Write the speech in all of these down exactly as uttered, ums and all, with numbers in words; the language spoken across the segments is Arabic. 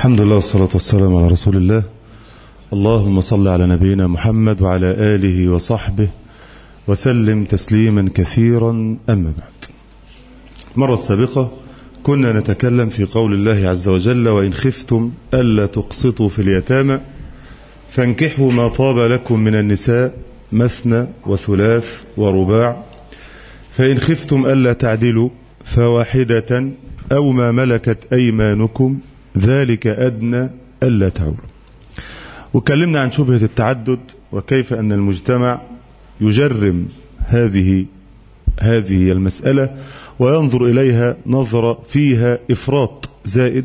الحمد لله والصلاة والسلام على رسول الله. اللهم صل على نبينا محمد وعلى آله وصحبه وسلم تسليما كثيرا. أما بعد، المرة السابقة كنا نتكلم في قول الله عز وجل: وإن خفتم ألا تقسطوا في اليتامى فانكحوا ما طاب لكم من النساء مثنى وثلاث ورباع، فإن خفتم ألا تعدلوا فواحدة أو ما ملكت أيمانكم ذلك أدنى ألا تعولوا. وكلمنا عن شبهة التعدد وكيف أن المجتمع يجرم هذه هذه المسألة وينظر إليها نظرة فيها إفراط زائد،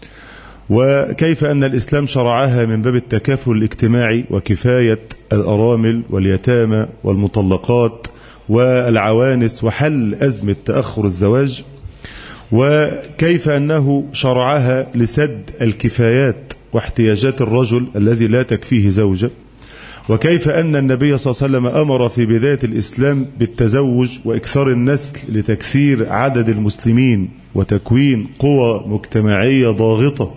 وكيف أن الإسلام شرعها من باب التكافل الاجتماعي وكفاية الأرامل واليتامى والمطلقات والعوانس وحل أزمة تأخر الزواج، وكيف أنه شرعها لسد الكفايات واحتياجات الرجل الذي لا تكفيه زوجة، وكيف أن النبي صلى الله عليه وسلم أمر في بداية الإسلام بالتزوج وإكثار النسل لتكثير عدد المسلمين وتكوين قوى مجتمعية ضاغطة،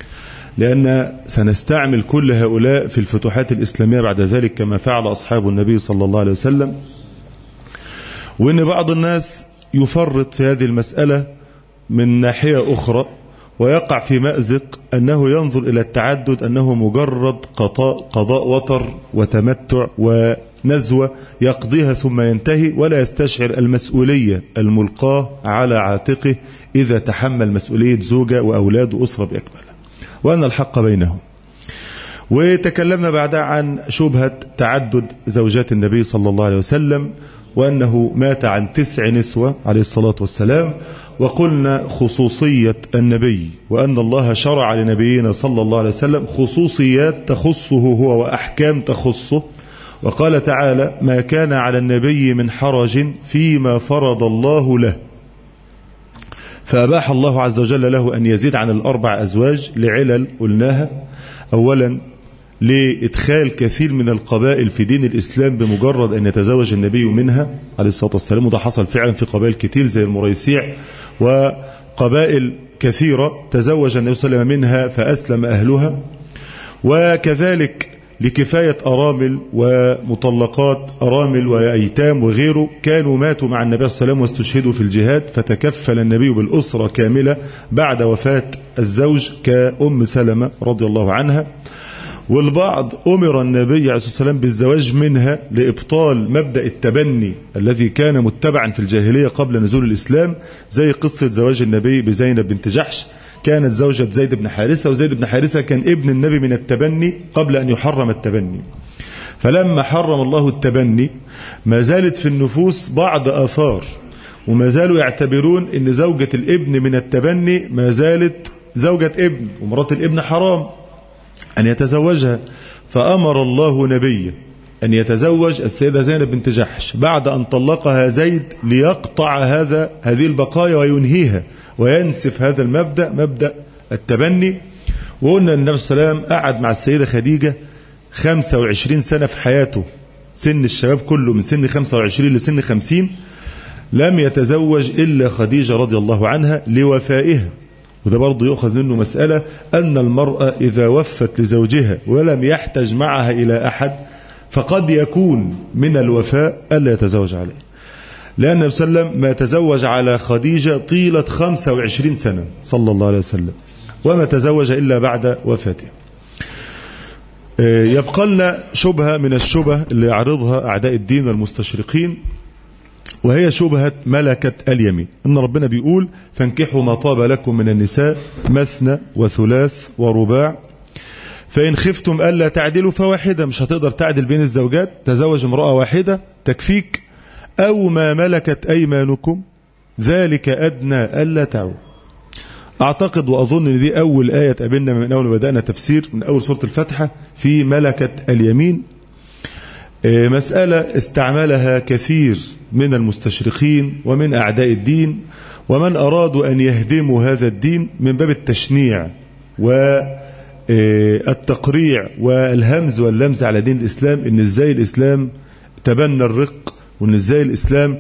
لأن سنستعمل كل هؤلاء في الفتوحات الإسلامية بعد ذلك كما فعل أصحاب النبي صلى الله عليه وسلم. وإن بعض الناس يفرط في هذه المسألة من ناحية أخرى ويقع في مأزق أنه ينظر إلى التعدد أنه مجرد قضاء, قضاء وطر وتمتع ونزوة يقضيها ثم ينتهي، ولا يستشعر المسؤولية الملقاة على عاتقه إذا تحمل مسؤولية زوجة وأولاد وأسرة بأكملها، وأن الحق بينهم. وتكلمنا بعدها عن شبهة تعدد زوجات النبي صلى الله عليه وسلم، وأنه مات عن تسع نسوة عليه الصلاة والسلام، وقلنا خصوصية النبي وأن الله شرع لنبينا صلى الله عليه وسلم خصوصيات تخصه هو وأحكام تخصه، وقال تعالى: ما كان على النبي من حرج فيما فرض الله له، فأباح الله عز وجل له أن يزيد عن الأربع أزواج لعلل قلناها. أولا لإدخال كثير من القبائل في دين الإسلام بمجرد أن يتزوج النبي منها عليه الصلاة والسلام، وده حصل فعلا في قبائل كتير زي المريسيع وقبائل كثيرة تزوج النبي صلى الله عليه وسلم منها فأسلم أهلها. وكذلك لكفاية أرامل ومطلقات أرامل وأيتام وغيره كانوا ماتوا مع النبي صلى الله عليه وسلم واستشهدوا في الجهاد، فتكفل النبي بالأسرة كاملة بعد وفاة الزوج كأم سلمة رضي الله عنها. والبعض أمر النبي عليه الصلاة والسلام بالزواج منها لإبطال مبدأ التبني الذي كان متبعا في الجاهلية قبل نزول الإسلام، زي قصة زواج النبي بزينب بنت جحش، كانت زوجة زيد بن حارثة، وزيد بن حارثة كان ابن النبي من التبني قبل أن يحرم التبني. فلما حرم الله التبني ما زالت في النفوس بعض آثار، وما زالوا يعتبرون أن زوجة الابن من التبني ما زالت زوجة ابن، ومرات الابن حرام أن يتزوجها، فأمر الله نبيه أن يتزوج السيدة زينب بنت جحش بعد أن طلقها زيد ليقطع هذا هذه البقايا وينهيها وينسف هذا المبدأ، مبدأ التبني. وقلنا النبي صلى الله عليه وسلم قعد مع السيدة خديجة خمسة وعشرين سنة في حياته، سن الشباب كله من سن خمسة وعشرين لسن خمسين، لم يتزوج إلا خديجة رضي الله عنها لوفائها. وده برضه يؤخذ منه مسألة أن المرأة إذا وفت لزوجها ولم يحتج معها إلى أحد فقد يكون من الوفاء ألا يتزوج عليه، لأن النبي صلى الله عليه وسلم ما تزوج على خديجة طيلة خمسة وعشرين سنة صلى الله عليه وسلم، وما تزوج إلا بعد وفاتها. يبقى لنا شبهة من الشبه اللي يعرضها أعداء الدين والمستشرقين، وهي شبهة ملكة اليمين. إن ربنا بيقول: فانكحوا ما طاب لكم من النساء مثنى وثلاث ورباع، فإن خفتم ألا تعدلوا فواحدة، مش هتقدر تعدل بين الزوجات، تزوج امرأة واحدة تكفيك، أو ما ملكت أيمانكم ذلك أدنى ألا تعولوا. أعتقد وأظن أن دي أول آية تقابلنا من أول ما بدأنا تفسير من أول سورة الفاتحة في ملكة اليمين، مسألة استعملها كثير من المستشرقين ومن أعداء الدين ومن أرادوا أن يهدموا هذا الدين من باب التشنيع والتقريع والهمز واللمز على دين الإسلام، إن إزاي الإسلام تبنى الرق، وإن إزاي الإسلام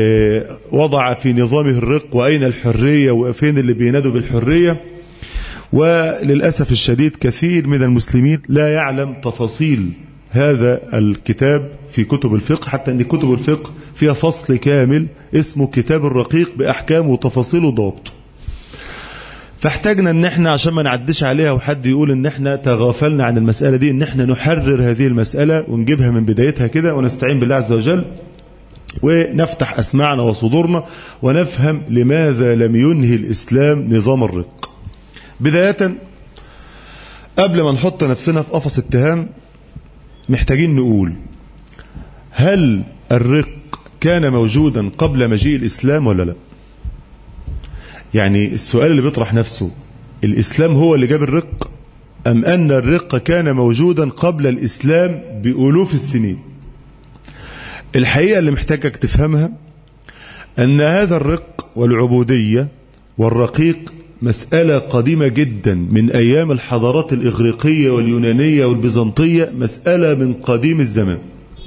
وضع في نظامه الرق، وأين الحرية وفين اللي بينادوا بالحرية. وللأسف الشديد كثير من المسلمين لا يعلم تفاصيل هذا الكتاب في كتب الفقه، حتى أن كتب الفقه فيها فصل كامل اسمه كتاب الرقيق بأحكام وتفاصيل وضابطه. فاحتاجنا ان احنا عشان ما نعدش عليها وحد يقول ان احنا تغافلنا عن المسألة دي، ان احنا نحرر هذه المسألة ونجيبها من بدايتها كده، ونستعين بالله عز وجل ونفتح أسماعنا وصدورنا ونفهم لماذا لم ينهي الإسلام نظام الرق. بداية قبل ما نحط نفسنا في قفص اتهام محتاجين نقول: هل الرق كان موجودا قبل مجيء الإسلام ولا لا؟ يعني السؤال اللي بيطرح نفسه: الإسلام هو اللي جاب الرق أم أن الرق كان موجودا قبل الإسلام بألوف السنين؟ الحقيقة اللي محتاجك تفهمها أن هذا الرق والعبودية والرقيق مسألة قديمة جدا من أيام الحضارات الإغريقية واليونانية والبيزنطية، مسألة من قديم الزمان.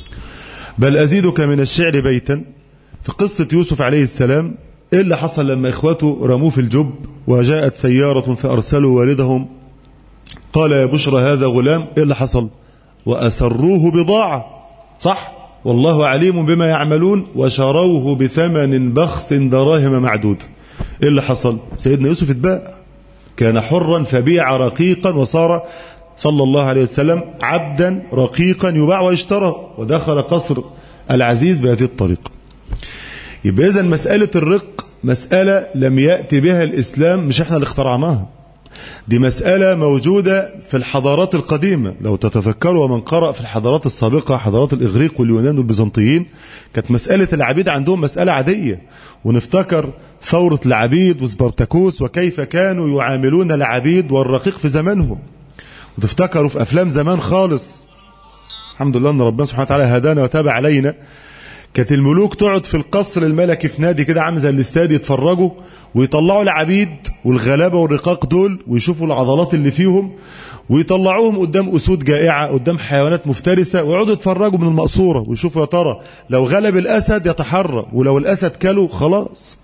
بل أزيدك من الشعر بيتا في قصة يوسف عليه السلام. إيه اللي حصل لما إخوته رموه في الجب وجاءت سيارة فأرسلوا والدهم قال يا بشرى هذا غلام؟ إيه اللي حصل؟ وأسروه بضاعة، صح؟ والله عليم بما يعملون، وشروه بثمن بخس دراهم معدود. إيه اللي حصل؟ سيدنا يوسف اتباع، كان حرا فبيع رقيقا وصار صلى الله عليه وسلم عبدا رقيقا يباع ويشترى، ودخل قصر العزيز بهذه الطريقة. يبقى إذن مسألة الرق مسألة لم يأتي بها الإسلام، مش احنا اللي اخترعناها، دي مسألة موجودة في الحضارات القديمة. لو تتذكروا ومن قرأ في الحضارات السابقة، حضارات الإغريق واليونان والبيزنطيين، كانت مسألة العبيد عندهم مسألة عادية. ونفتكر ثورة العبيد وسبارتاكوس وكيف كانوا يعاملون العبيد والرقيق في زمانهم. وتفتكروا في أفلام زمان خالص، الحمد لله أن ربنا سبحانه وتعالى هدانا وتابع علينا، كانت الملوك تقعد في القصر الملكي في نادي كده عامل زي الاستاد يتفرجوا، ويطلعوا العبيد والغلابة والرقاق دول ويشوفوا العضلات اللي فيهم، ويطلعوهم قدام أسود جائعة، قدام حيوانات مفترسة، ويقعدوا يتفرجوا من المقصورة ويشوفوا يا ترى لو غلب الأسد يتحرى، ولو الأسد كله خلاص.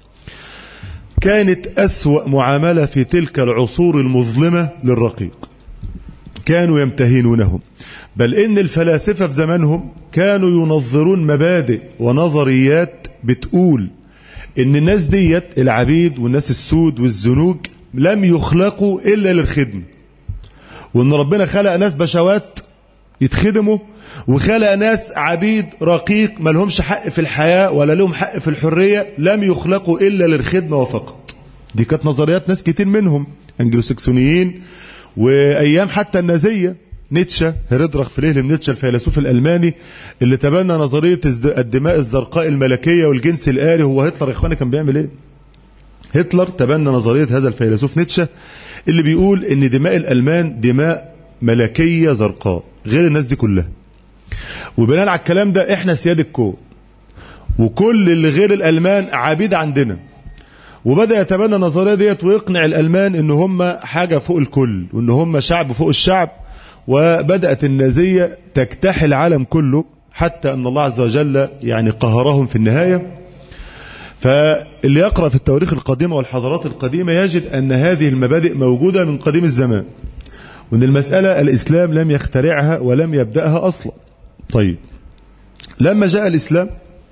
كانت أسوأ معاملة في تلك العصور المظلمة للرقيق، كانوا يمتهنونهم. بل إن الفلاسفة في زمانهم كانوا ينظرون مبادئ ونظريات بتقول إن الناس ديت العبيد والناس السود والزنوج لم يخلقوا إلا للخدمة، وإن ربنا خلق ناس بشوات يتخدموا، وخلق ناس عبيد رقيق ما لهمش حق في الحياة ولا لهم حق في الحرية، لم يخلقوا إلا للخدمة وفقط. دي كانت نظريات ناس كتير منهم أنجلوسكسونيين، وأيام حتى النازية نيتشه، هيردرخ فليهلم نيتشه الفيلسوف الألماني اللي تبنى نظرية الدماء الزرقاء الملكية والجنس الآلي. هو هتلر يا إخواني كان بيعمل إيه؟ هتلر تبنى نظرية هذا الفيلسوف نيتشه اللي بيقول إن دماء الألمان دماء ملكية زرقاء غير الناس دي كلها، وبناء على الكلام ده إحنا سياد الكون، وكل اللي غير الألمان عبيد عندنا. وبدأ يتبنى النظرية ديت ويقنع الألمان إن هم حاجة فوق الكل، وإن هم شعب فوق الشعب. وبدأت النازية تجتاح العالم كله، حتى أن الله عز وجل يعني قهرهم في النهاية. فاللي يقرأ في التواريخ القديمة والحضارات القديمة يجد أن هذه المبادئ موجودة من قديم الزمان، وأن المسألة الإسلام لم يخترعها ولم يبدأها أصلا. طيب، لما جاء الإسلام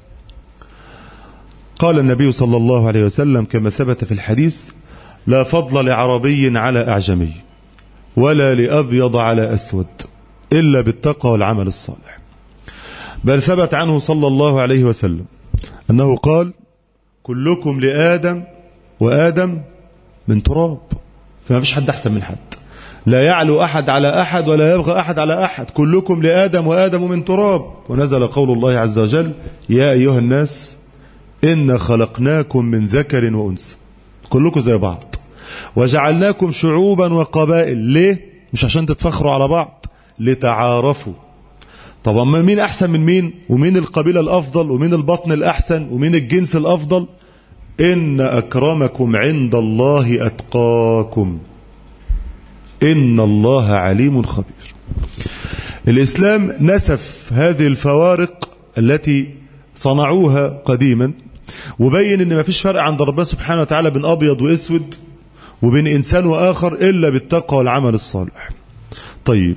قال النبي صلى الله عليه وسلم كما ثبت في الحديث: لا فضل لعربي على أعجمي ولا لأبيض على أسود إلا بالتقوى والعمل الصالح. بل ثبت عنه صلى الله عليه وسلم أنه قال: كلكم لآدم وآدم من تراب، فما فيش حد أحسن من حد، لا يعلو أحد على أحد ولا يبغى أحد على أحد، كلكم لآدم وآدم من تراب. ونزل قول الله عز وجل: يا أيها الناس إنا خلقناكم من ذكر وأنثى، كلكم زي بعض، وجعلناكم شعوبا وقبائل. ليه؟ مش عشان تتفخروا على بعض، لتعارفوا. طبعا مين أحسن من مين؟ ومين القبيلة الأفضل؟ ومين البطن الأحسن؟ ومين الجنس الأفضل؟ إن أكرمكم عند الله أتقاكم إن الله عليم خبير. الإسلام نسف هذه الفوارق التي صنعوها قديما، وبين إن ما فيش فرق عند ربنا سبحانه وتعالى بين أبيض وأسود، وبين إنسان وآخر إلا بالتقوى والعمل الصالح. طيب،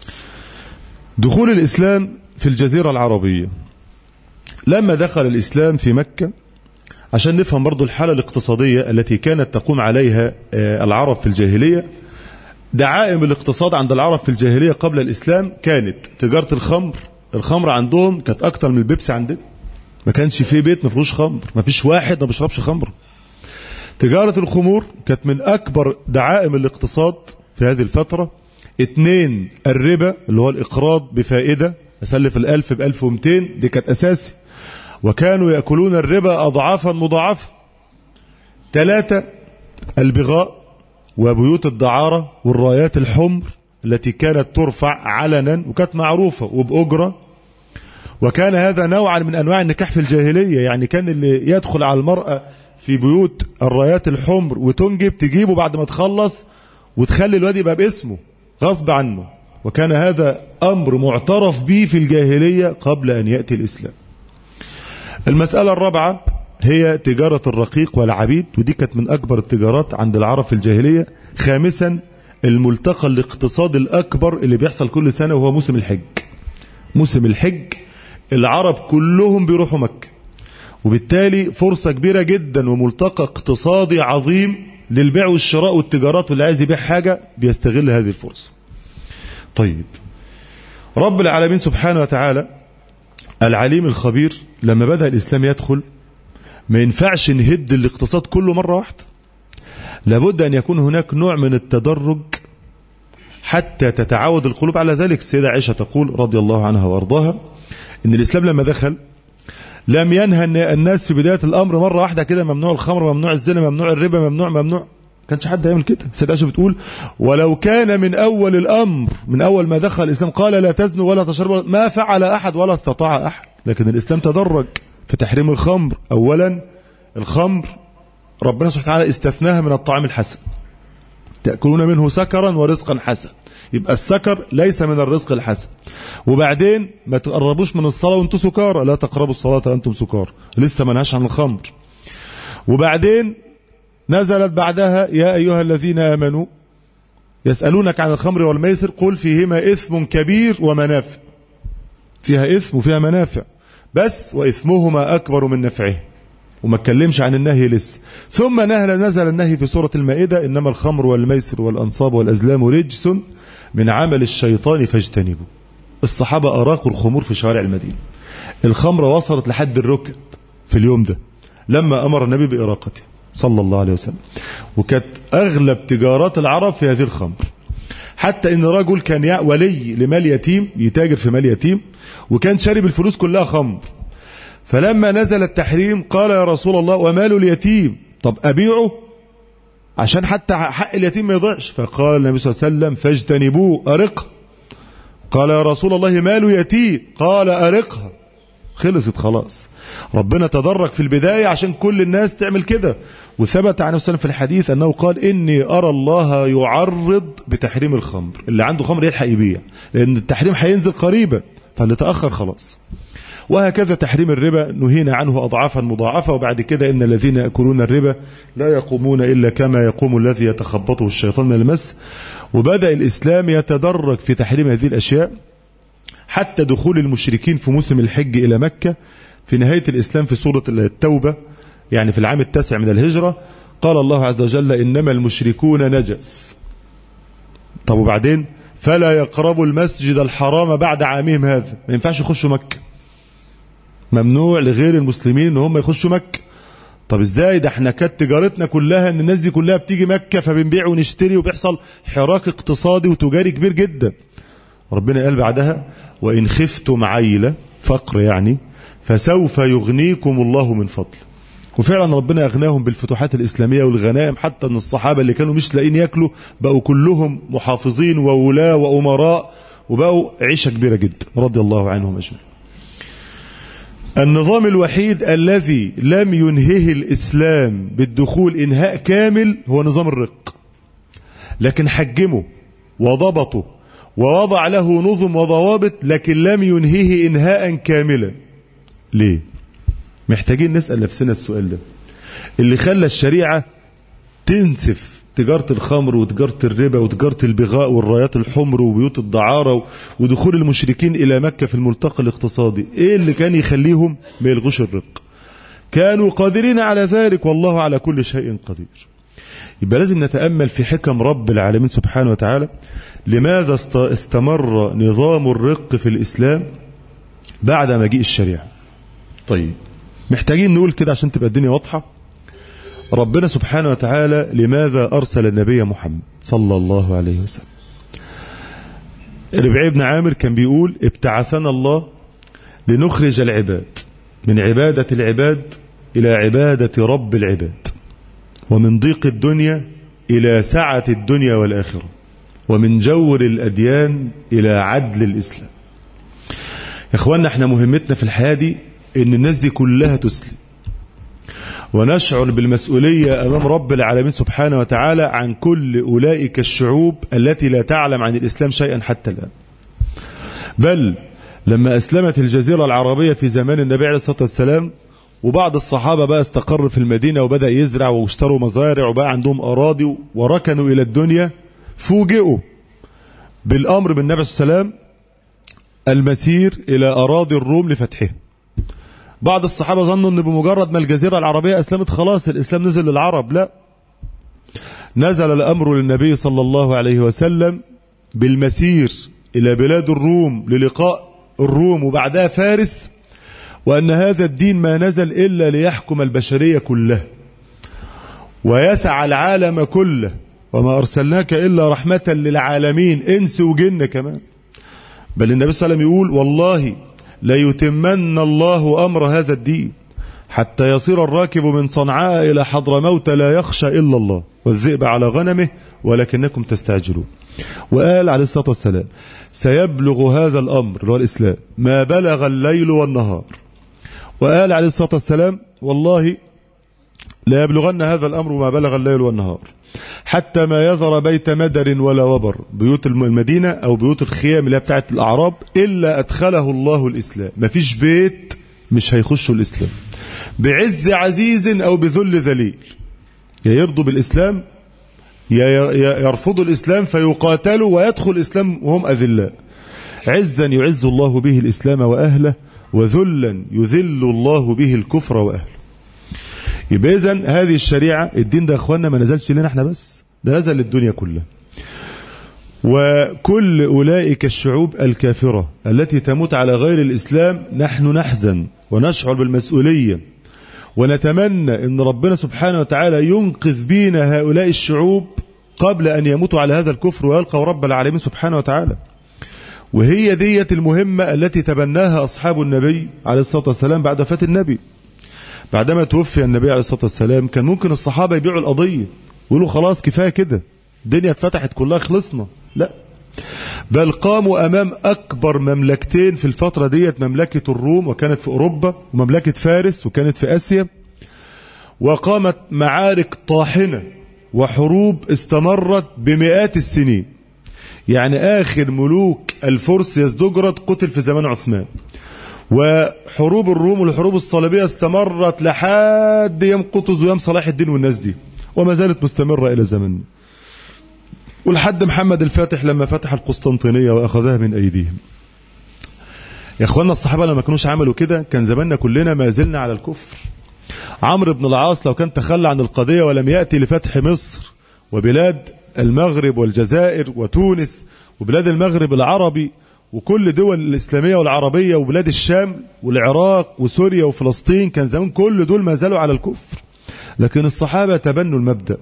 دخول الإسلام في الجزيرة العربية، لما دخل الإسلام في مكة، عشان نفهم برضو الحالة الاقتصادية التي كانت تقوم عليها العرب في الجاهلية. دعائم الاقتصاد عند العرب في الجاهلية قبل الإسلام كانت تجارة الخمر. الخمر عندهم كانت أكتر من البيبسي عندنا، ما كانش فيه بيت ما فيهوش خمر، ما فيش واحد ما بيشربش خمر. تجارة الخمور كانت من أكبر دعائم الاقتصاد في هذه الفترة. اتنين، الربا اللي هو الإقراض بفائدة، أسلف الألف بألف ومتين، دي كانت أساسي، وكانوا يأكلون الربا أضعافا مضاعفة. ثلاثة، البغاء وبيوت الدعارة والرايات الحمر التي كانت ترفع علنا وكانت معروفة وبأجرة، وكان هذا نوعا من أنواع النكاح في الجاهلية. يعني كان اللي يدخل على المرأة في بيوت الرايات الحمر وتنجب تجيبه بعد ما تخلص وتخلي الواد يبقى باسمه غصب عنه، وكان هذا أمر معترف به في الجاهلية قبل أن يأتي الإسلام. المسألة الرابعة هي تجارة الرقيق والعبيد، ودي كانت من أكبر التجارات عند العرب في الجاهلية. خامسا، الملتقى الاقتصادي الأكبر اللي بيحصل كل سنة وهو موسم الحج. موسم الحج العرب كلهم بيروحوا مكة، وبالتالي فرصة كبيرة جدا وملتقى اقتصادي عظيم للبيع والشراء والتجارات، واللي عايز يبيع حاجة بيستغل هذه الفرصة. طيب، رب العالمين سبحانه وتعالى العليم الخبير لما بدأ الإسلام يدخل ما ينفعش نهد الاقتصاد كله مرة واحدة، لابد أن يكون هناك نوع من التدرج حتى تتعود القلوب على ذلك. السيدة عائشة تقول رضي الله عنها وارضاها إن الإسلام لما دخل لم ينهى الناس في بداية الأمر مرة واحدة كده ممنوع الخمر، ممنوع الزنا، ممنوع الربا، ممنوع ممنوع كانش حد يعمل كده. السيدة عائشة بتقول ولو كان من أول الأمر، من أول ما دخل الإسلام قال لا تزنوا ولا تشربوا، ما فعل أحد ولا استطاع أحد. لكن الإسلام تدرج في تحريم الخمر. أولا الخمر ربنا سبحانه وتعالى استثناها من الطعام الحسن، تأكلون منه سكرا ورزقا حسن، يبقى السكر ليس من الرزق الحسن. وبعدين ما تقربوش من الصلاة وانتم سكارى، لا تقربوا الصلاة وانتم سكارى، لسه منهاش عن الخمر. وبعدين نزلت بعدها يا أيها الذين آمنوا يسألونك عن الخمر والميسر قل فيهما إثم كبير ومنافع، فيها إثم وفيها منافع، بس وإثمهما أكبر من نفعه، وما اتكلمش عن النهي لسه. ثم نزل النهي في سورة المائدة إنما الخمر والميسر والأنصاب والأزلام رجس من عمل الشيطان فاجتنبوا. الصحابة أراقوا الخمور في شوارع المدينة، الخمر وصلت لحد الركب في اليوم ده لما أمر النبي بإراقته صلى الله عليه وسلم. وكانت أغلب تجارات العرب في هذه الخمر، حتى إن رجل كان ولي لمال يتيم يتاجر في مال يتيم، وكان شارب الفلوس كلها خمر. فلما نزل التحريم قال يا رسول الله ومال اليتيم، طب أبيعه عشان حتى حق اليتيم ما يضيعش. فقال النبي صلى الله عليه وسلم فاجتنبوه أرقه. قال يا رسول الله مال يتيم، قال أرقها. خلصت خلاص. ربنا تدرج في البداية عشان كل الناس تعمل كده. وثبت عنه وسلم في الحديث أنه قال إني أرى الله يعرض بتحريم الخمر، اللي عنده خمر يلحق يبيع لأن التحريم هينزل قريبا، فاللي تأخر خلاص. وهكذا تحريم الربا نهينا عنه أضعافا مضاعفة. وبعد كده إن الذين يأكلون الربا لا يقومون إلا كما يقوم الذي يتخبطه الشيطان من المس. وبدأ الإسلام يتدرج في تحريم هذه الأشياء حتى دخول المشركين في موسم الحج إلى مكة في نهاية الإسلام في سورة التوبة، يعني في العام التاسع من الهجرة. قال الله عز وجل إنما المشركون نجس. طب وبعدين فلا يقربوا المسجد الحرام بعد عامهم هذا، ما ينفعش يخشوا مكة، ممنوع لغير المسلمين ان هم يخشوا مكة. طب ازاي؟ ده احنا كانت تجارتنا كلها ان الناس دي كلها بتيجي مكة فبنبيع ونشتري وبيحصل حراك اقتصادي وتجاري كبير جدا. ربنا قال بعدها وإن خفتم عيلة، فقر يعني، فسوف يغنيكم الله من فضل. وفعلا ربنا أغناهم بالفتوحات الإسلامية والغنائم، حتى أن الصحابة اللي كانوا مش لاقين ياكلوا بقوا كلهم محافظين وولاة وأمراء، وبقوا عيشة كبيرة جدا رضي الله عنهم أجمعين. النظام الوحيد الذي لم ينهيه الإسلام بالدخول إنهاء كامل هو نظام الرق، لكن حجمه وضبطه ووضع له نظم وضوابط، لكن لم ينهيه إنهاء كاملا. ليه؟ محتاجين نسأل نفسنا السؤال ده. اللي خلى الشريعة تنسف تجارة الخمر وتجارة الربا وتجارة البغاء والرايات الحمر وبيوت الدعارة ودخول المشركين إلى مكة في الملتقى الاقتصادي، إيه اللي كان يخليهم ما يلغوش الرق؟ كانوا قادرين على ذلك، والله على كل شيء قدير. يبقى لازم نتأمل في حكم رب العالمين سبحانه وتعالى. لماذا استمر نظام الرق في الإسلام بعد مجيء الشريعة؟ طيب محتاجين نقول كده عشان تبقى الدنيا واضحة. ربنا سبحانه وتعالى لماذا أرسل النبي محمد صلى الله عليه وسلم؟ ربيع بن عامر كان بيقول: ابتعثنا الله لنخرج العباد من عبادة العباد إلى عبادة رب العباد، ومن ضيق الدنيا إلى سعة الدنيا والآخرة، ومن جور الأديان إلى عدل الإسلام. يا إخواننا، احنا مهمتنا في الحياة دي إن الناس دي كلها تسلم، ونشعر بالمسؤولية أمام رب العالمين سبحانه وتعالى عن كل أولئك الشعوب التي لا تعلم عن الإسلام شيئا حتى الآن. بل لما أسلمت الجزيرة العربية في زمان النبي عليه الصلاة والسلام، وبعض الصحابة بقى استقر في المدينة وبدأ يزرع واشتروا مزارع وبقى عندهم أراضي وركنوا إلى الدنيا، فوجئوا بالأمر بالنبي صلى الله عليه وسلم المسير إلى أراضي الروم لفتحها. بعض الصحابة ظنوا أن بمجرد ما الجزيرة العربية أسلمت خلاص الإسلام نزل للعرب. لا، نزل الأمر للنبي صلى الله عليه وسلم بالمسير إلى بلاد الروم للقاء الروم وبعدها فارس، وأن هذا الدين ما نزل إلا ليحكم البشرية كلها ويسعى العالم كله، وما أرسلناك إلا رحمة للعالمين إنس وجن كمان. بل النبي صلى الله عليه وسلم يقول: والله ليتمن الله أمر هذا الدين حتى يصير الراكب من صنعاء إلى حضرموت لا يخشى إلا الله والذئب على غنمه ولكنكم تستعجلون. وقال عليه الصلاة والسلام: سيبلغ هذا الأمر اللي هو الإسلام ما بلغ الليل والنهار. وقال عليه الصلاة والسلام: والله لا يبلغن هذا الأمر ما بلغ الليل والنهار حتى ما يذر بيت مدر ولا وبر، بيوت المدينة أو بيوت الخيام اللي بتاعت الأعراب، إلا أدخله الله الإسلام. ما فيش بيت مش هيخشوا الإسلام، بعز عزيز أو بذل ذليل. يا يرضوا بالإسلام يا يرفضوا الإسلام فيقاتلوا ويدخل الإسلام وهم أذلاء. عزا يعز الله به الإسلام وأهله، وذلا يذل الله به الكفر وأهله. يبقى إذن هذه الشريعة، الدين ده يا أخوانا ما نزلش لنا احنا بس، ده نزل للدنيا كلها. وكل أولئك الشعوب الكافرة التي تموت على غير الإسلام نحن نحزن ونشعر بالمسؤولية، ونتمنى أن ربنا سبحانه وتعالى ينقذ بينا هؤلاء الشعوب قبل أن يموتوا على هذا الكفر ويلقوا رب العالمين سبحانه وتعالى. وهي دية المهمة التي تبناها أصحاب النبي عليه الصلاة والسلام بعد وفاة النبي. بعدما توفي النبي عليه الصلاة والسلام كان ممكن الصحابة يبيعوا القضية ويقولوا خلاص كفاية كده، الدنيا اتفتحت كلها خلصنا. لا، بل قاموا أمام أكبر مملكتين في الفترة ديت، مملكة الروم وكانت في أوروبا، ومملكة فارس وكانت في آسيا، وقامت معارك طاحنة وحروب استمرت بمئات السنين. يعني آخر ملوك الفرس يزدجرد قتل في زمان عثمان، وحروب الروم والحروب الصليبية استمرت لحد يوم قطز ويوم صلاح الدين والناس دي، وما زالت مستمرة إلى زمننا، ولحد محمد الفاتح لما فتح القسطنطينية وأخذها من أيديهم. يا أخوانا، الصحابة لما كانوش عملوا كده كان زماننا كلنا ما زلنا على الكفر. عمرو بن العاص لو كان تخلى عن القضية ولم يأتي لفتح مصر وبلاد المغرب والجزائر وتونس وبلاد المغرب العربي وكل دول الإسلامية والعربية وبلاد الشام والعراق وسوريا وفلسطين، كان زمان كل دول ما زالوا على الكفر. لكن الصحابة تبنوا المبدأ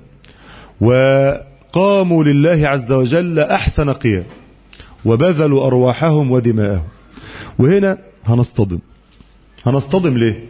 وقاموا لله عز وجل أحسن قيام، وبذلوا أرواحهم ودماءهم. وهنا هنصطدم هنصطدم ليه؟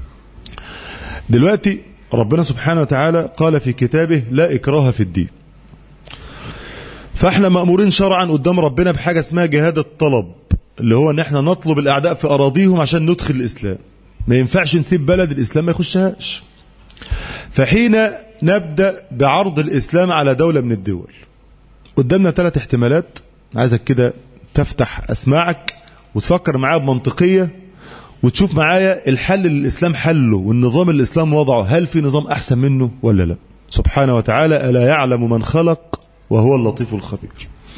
دلوقتي ربنا سبحانه وتعالى قال في كتابه: لا إكراه في الدين. فاحنا مأمورين شرعا قدام ربنا بحاجة اسمها جهاد الطلب، اللي هو ان احنا نطلب الأعداء في أراضيهم عشان ندخل الإسلام. ما ينفعش نسيب بلد الإسلام ما يخشهاش. فحين نبدأ بعرض الإسلام على دولة من الدول، قدامنا ثلاث احتمالات. عايزك كده تفتح أسماعك وتفكر معايا بمنطقية وتشوف معايا الحل اللي الإسلام حله والنظام اللي الإسلام وضعه، هل في نظام أحسن منه ولا لا؟ سبحانه وتعالى: ألا يعلم من خلق وهو اللطيف الخبير.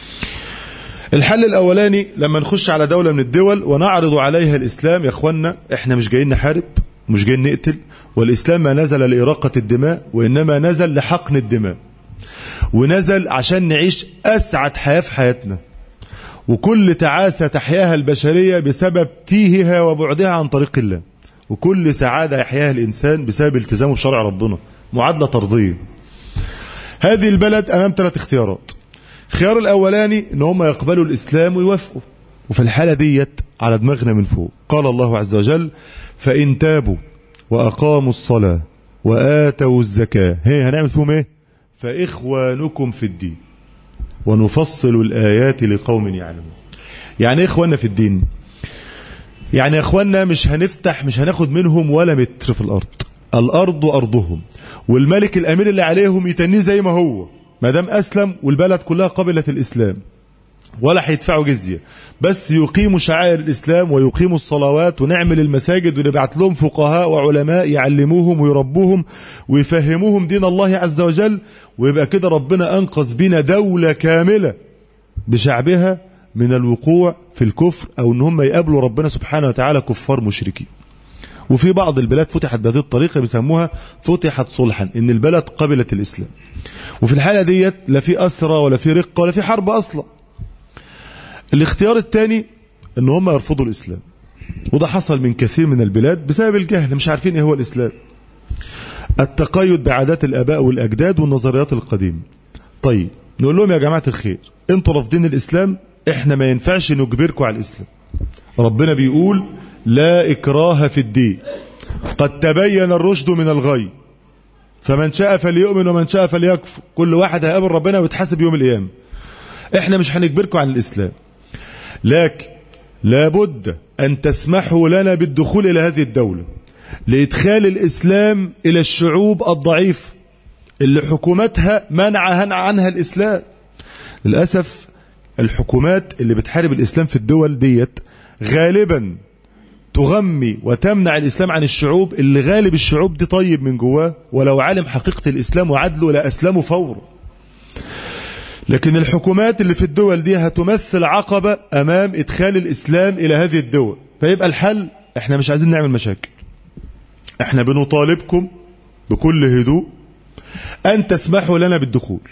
الحل الأولاني لما نخش على دولة من الدول ونعرض عليها الإسلام: يا أخوانا احنا مش جايين نحارب، مش جايين نقتل، والإسلام ما نزل لإراقة الدماء وإنما نزل لحقن الدماء، ونزل عشان نعيش أسعد حياة في حياتنا، وكل تعاسة تحياها البشرية بسبب تيهها وبعدها عن طريق الله، وكل سعادة يحياها الإنسان بسبب التزامه بشرع ربنا. معادلة طردية. هذه البلد أمام ثلاث اختيارات. الخيار الأولاني إن هم يقبلوا الإسلام ويوافقوا، وفي الحالة ديت على دماغنا من فوق. قال الله عز وجل: فإن تابوا وأقاموا الصلاة وآتوا الزكاة هي هنعمل فيهم إيه؟ فإخوانكم في الدين ونفصل الآيات لقوم يعلمون. يعني إيه إخواننا في الدين؟ يعني يا إخواننا مش هنفتح، مش هناخد منهم ولا متر في الأرض، الأرض أرضهم، والملك الأمير اللي عليهم يتنيه زي ما هو ما دام أسلم والبلد كلها قبلت الإسلام، ولا هيدفعوا جزية، بس يقيموا شعائر الإسلام ويقيموا الصلوات ونعمل المساجد ونبعت لهم فقهاء وعلماء يعلموهم ويربوهم ويفهموهم دين الله عز وجل، ويبقى كده ربنا أنقذ بنا دولة كاملة بشعبها من الوقوع في الكفر أو أن هم يقابلوا ربنا سبحانه وتعالى كفار مشركين. وفي بعض البلاد فتحت بهذه الطريقة بيسموها فتحت صلحا، إن البلد قبلت الإسلام، وفي الحالة ديت لا في أسرى ولا في رقة ولا في حرب أصلا. الاختيار الثاني ان هم يرفضوا الإسلام، وده حصل من كثير من البلاد بسبب الجهل، مش عارفين ايه هو الإسلام، التقيد بعادات الآباء والأجداد والنظريات القديمة. طيب نقول لهم: يا جماعة الخير، انتوا رافضين الإسلام، احنا ما ينفعش نجبركم على الإسلام. ربنا بيقول: لا إكراه في الدين قد تبين الرشد من الغي فمن شاء فليؤمن ومن شاء فليكفر، كل واحد هيقابل ربنا ويتحاسب يوم القيامة. احنا مش هنجبركم على الإسلام، لكن لابد أن تسمحوا لنا بالدخول إلى هذه الدولة لإدخال الإسلام إلى الشعوب الضعيفة اللي حكومتها منع عنها الإسلام. للأسف الحكومات اللي بتحارب الإسلام في الدول ديت غالبا تغمي وتمنع الإسلام عن الشعوب اللي غالب الشعوب دي طيب من جواه، ولو علم حقيقة الإسلام وعدله لأسلموا فورا. لكن الحكومات اللي في الدول دي هتمثل عقبة أمام إدخال الإسلام إلى هذه الدول. فيبقى الحل: احنا مش عايزين نعمل مشاكل، احنا بنطالبكم بكل هدوء أن تسمحوا لنا بالدخول،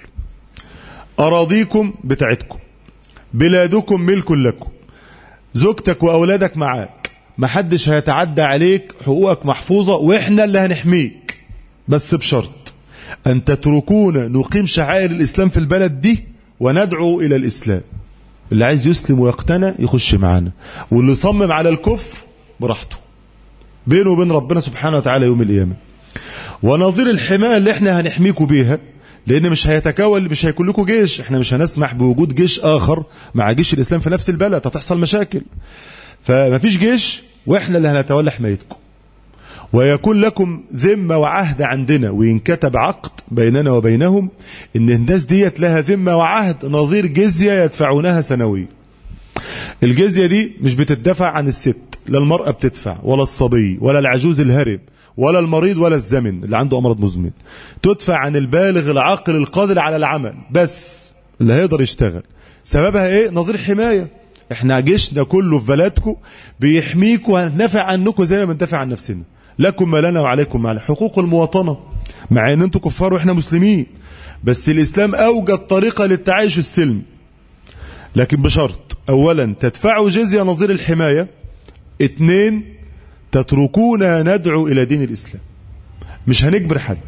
أراضيكم بتاعتكم، بلادكم ملك لكم، زوجتك وأولادك معاك، محدش هيتعدى عليك، حقوقك محفوظة وإحنا اللي هنحميك، بس بشرط أن تتركونا نقيم شعائر الإسلام في البلد دي وندعو إلى الإسلام. اللي عايز يسلم ويقتنع يخش معانا، واللي صمم على الكفر براحته بينه وبين ربنا سبحانه وتعالى يوم القيامة. ونظير الحماية اللي احنا هنحميكوا بيها، لأن مش هيتكون، مش هيكون لكم جيش، احنا مش هنسمح بوجود جيش آخر مع جيش الإسلام في نفس البلد، هتحصل مشاكل. فمفيش جيش واحنا اللي هنتولى حمايتكم، ويكون لكم ذمة وعهد عندنا، وينكتب عقد بيننا وبينهم ان الناس ديت لها ذمة وعهد نظير جزية يدفعونها سنويا. الجزية دي مش بتدفع عن الست، لا المرأة بتدفع ولا الصبي ولا العجوز الهرب ولا المريض ولا الزمن اللي عنده أمراض مزمن، تدفع عن البالغ العاقل القادر على العمل بس اللي هيقدر يشتغل. سببها ايه؟ نظير حماية. احنا جيشنا كله في بلدكم بيحميكم وهندافع عنكم زي ما بندافع عن نفسنا، لكم ما لنا وعليكم ما علينا، حقوق المواطنة، مع ان انتم كفار واحنا مسلمين، بس الإسلام أوجد طريقة للتعايش السلمي، لكن بشرط: أولا تدفعوا جزية نظير الحماية، اثنين تتركونا ندعو إلى دين الإسلام. مش هنجبر حد.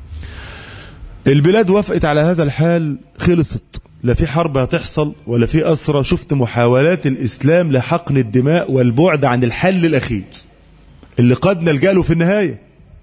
البلاد وافقت على هذا الحال، خلصت، لا في حرب هتحصل ولا في أسرى. شفت محاولات الإسلام لحقن الدماء والبعد عن الحل الأخير اللي قد نلجأ له في النهاية.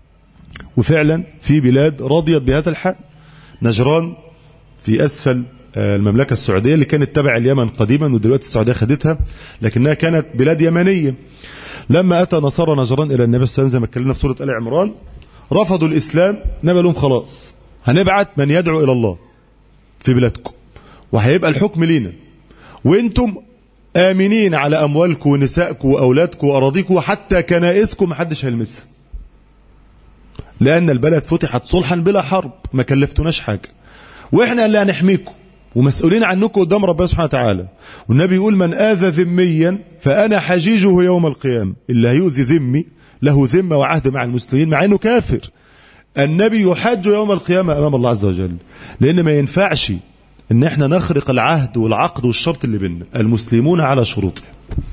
وفعلا في بلاد رضيت بهذا الحال. نجران في أسفل المملكة السعودية اللي كانت تبع اليمن قديما، ودلوقتي السعودية خدتها، لكنها كانت بلاد يمنية. لما أتى نصارى نجران إلى النبي صلى الله عليه وسلم زي ما اتكلمنا في سورة آل عمران، رفضوا الإسلام. نبي لهم: خلاص هنبعت من يدعو إلى الله في بلادكم، وهيبقى الحكم لينا، وانتم آمنين على أموالكم ونسائكم وأولادكم وأراضيكم وحتى كنائسكم محدش هيلمسها. لأن البلد فتحت صلحا بلا حرب، ما كلفتوناش حاجة، وإحنا اللي هنحميكم ومسؤولين عنكم قدام ربنا سبحانه وتعالى. والنبي يقول من آذى ذميا فأنا حجيجه يوم القيامة، اللي هيؤذي ذمي له ذمة وعهد مع المسلمين مع أنه كافر، النبي يحج يوم القيامة أمام الله عز وجل. لأن ما ينفعش إن إحنا نخرق العهد والعقد والشرط اللي بيننا، المسلمون على شروطهم.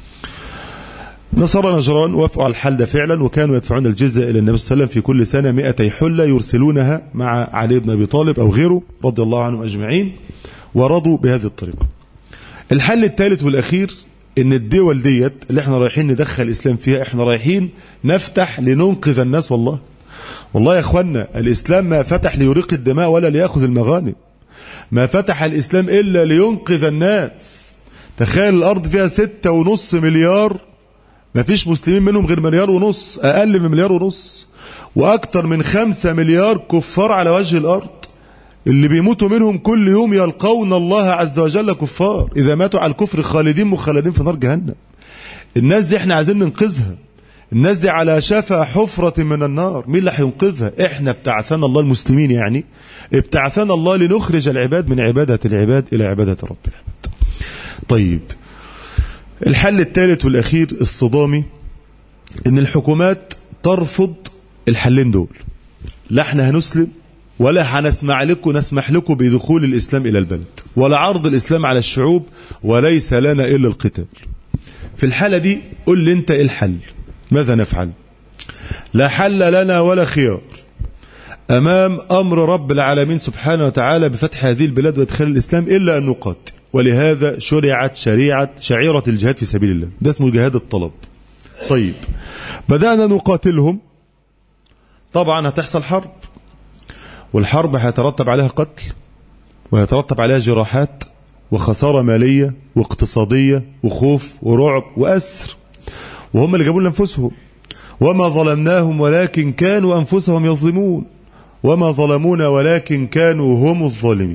نصارى نجران وافقوا على الحل ده فعلا، وكانوا يدفعون الجزية إلى النبي صلى الله عليه وسلم في كل سنة مئتي حلة يرسلونها مع علي بن أبي طالب أو غيره رضي الله عنهم أجمعين، ورضوا بهذه الطريقة. الحل الثالث والأخير إن الدول ديت اللي احنا رايحين ندخل الإسلام فيها، احنا رايحين نفتح لننقذ الناس. والله والله يا اخوانا، الإسلام ما فتح ليريق الدماء ولا ليأخذ المغانم، ما فتح الإسلام إلا لينقذ الناس. تخيل الأرض فيها ستة ونص مليار، ما فيش مسلمين منهم غير مليار ونص، أقل من مليار ونص، وأكثر من خمسة مليار كفار على وجه الأرض، اللي بيموتوا منهم كل يوم يلقون الله عز وجل كفار، إذا ماتوا على الكفر خالدين مخلدين في نار جهنم. الناس دي احنا عايزين ننقذها، الناس دي على شفا حفرة من النار، مين اللي هينقذها؟ احنا ابتعثنا الله، المسلمين يعني ابتعثنا الله لنخرج العباد من عبادة العباد إلى عبادة رب العباد. طيب الحل الثالث والأخير الصدامي، إن الحكومات ترفض الحلين دول، لا احنا هنسلم ولا هنسمح لكم نسمح لكم بدخول الإسلام إلى البلد ولا عرض الإسلام على الشعوب، وليس لنا إلا القتال. في الحالة دي قل لي أنت إيه الحل؟ ماذا نفعل؟ لا حل لنا ولا خيار أمام أمر رب العالمين سبحانه وتعالى بفتح هذه البلاد وإدخال الإسلام إلا أن نقاتل. ولهذا شرعت شريعة شعيرة الجهاد في سبيل الله، ده اسمه جهاد الطلب. طيب بدأنا نقاتلهم، طبعا هتحصل حرب، والحرب هيترتب عليها قتل ويترتب عليها جراحات وخسارة مالية واقتصادية وخوف ورعب وأسر، وهم اللي جابوا لأنفسهم. وما ظلمناهم ولكن كانوا أنفسهم يظلمون، وما ظلمونا ولكن كانوا هم الظالمين.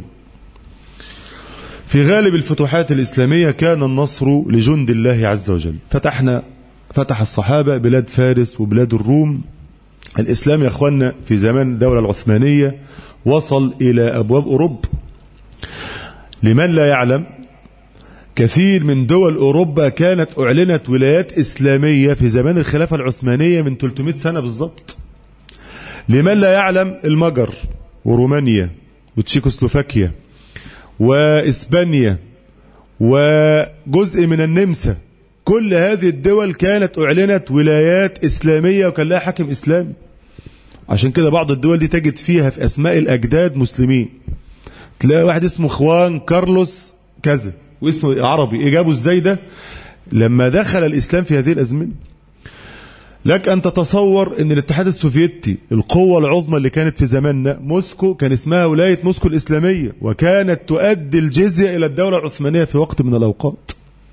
في غالب الفتوحات الإسلامية كان النصر لجند الله عز وجل. فتحنا فتح الصحابة بلاد فارس وبلاد الروم. الإسلام يا أخوانا في زمان الدولة العثمانية وصل إلى أبواب أوروبا. لمن لا يعلم، كثير من دول أوروبا كانت أعلنت ولايات إسلامية في زمان الخلافة العثمانية من ثلاثمائة سنة بالضبط. لمن لا يعلم، المجر ورومانيا وتشيكوسلوفاكيا وإسبانيا وجزء من النمسا، كل هذه الدول كانت أعلنت ولايات إسلامية وكان لها حاكم إسلامي. عشان كده بعض الدول دي تجد فيها في أسماء الأجداد مسلمين، تلاقي واحد اسمه خوان كارلوس كذا واسمه عربي. إجابه ازاي ده؟ لما دخل الإسلام في هذه الأزمنة. لك أن تتصور أن الاتحاد السوفيتي القوة العظمى اللي كانت في زماننا موسكو كان اسمها ولاية موسكو الإسلامية، وكانت تؤدي الجزية إلى الدولة العثمانية في وقت من الأوقات.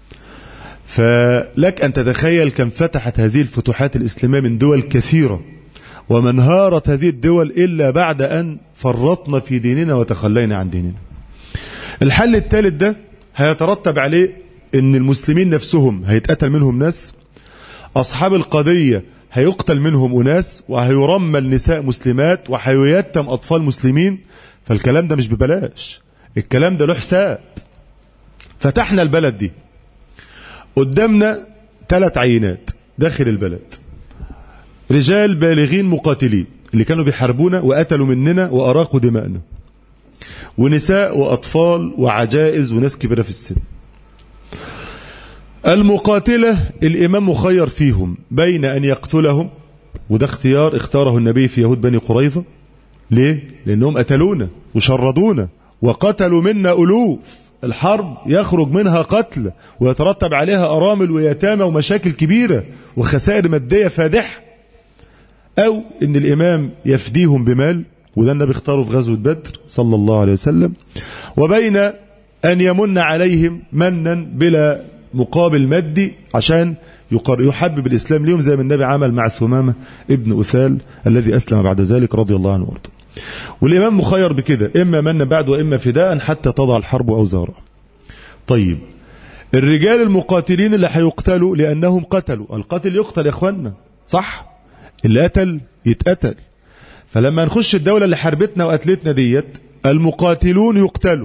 فلك أن تتخيل كم فتحت هذه الفتوحات الإسلامية من دول كثيرة، وما انهارت هذه الدول إلا بعد أن فرطنا في ديننا وتخلينا عن ديننا. الحل الثالث ده هيترتب عليه أن المسلمين نفسهم هيتقتل منهم ناس، أصحاب القضية هيقتل منهم أناس، وهيرمل نساء مسلمات، وهيتم أطفال مسلمين. فالكلام ده مش ببلاش، الكلام ده له حساب. فتحنا البلد دي، قدامنا ثلاث عينات داخل البلد، رجال بالغين مقاتلين اللي كانوا بيحاربونا وقتلوا مننا وأراقوا دماءنا، ونساء وأطفال وعجائز وناس كبيرة في السن. المقاتلة الإمام مخير فيهم بين أن يقتلهم، وده اختيار اختاره النبي في يهود بني قريظة. ليه؟ لأنهم قتلونا وشردونا وقتلوا منا ألوف. الحرب يخرج منها قتل ويترتب عليها أرامل ويتامى ومشاكل كبيرة وخسائر مادية فادحة. أو إن الإمام يفديهم بمال، وده النبي اختاره في غزوة بدر صلى الله عليه وسلم. وبين أن يمن عليهم منا بلا مقابل مادي عشان يحبب الإسلام ليهم، زي ما النبي عمل مع ثمامة ابن أثال الذي أسلم بعد ذلك رضي الله عنه وارضاه. والإمام مخير بكده، إما من بعد وإما فداء حتى تضع الحرب أوزارها. طيب الرجال المقاتلين اللي هيقتلوا لأنهم قتلوا، القاتل يقتل يا إخوانا، صح؟ اللي قتل يتقتل. فلما نخش الدولة اللي حاربتنا وقتلتنا ديت، المقاتلون يقتلوا،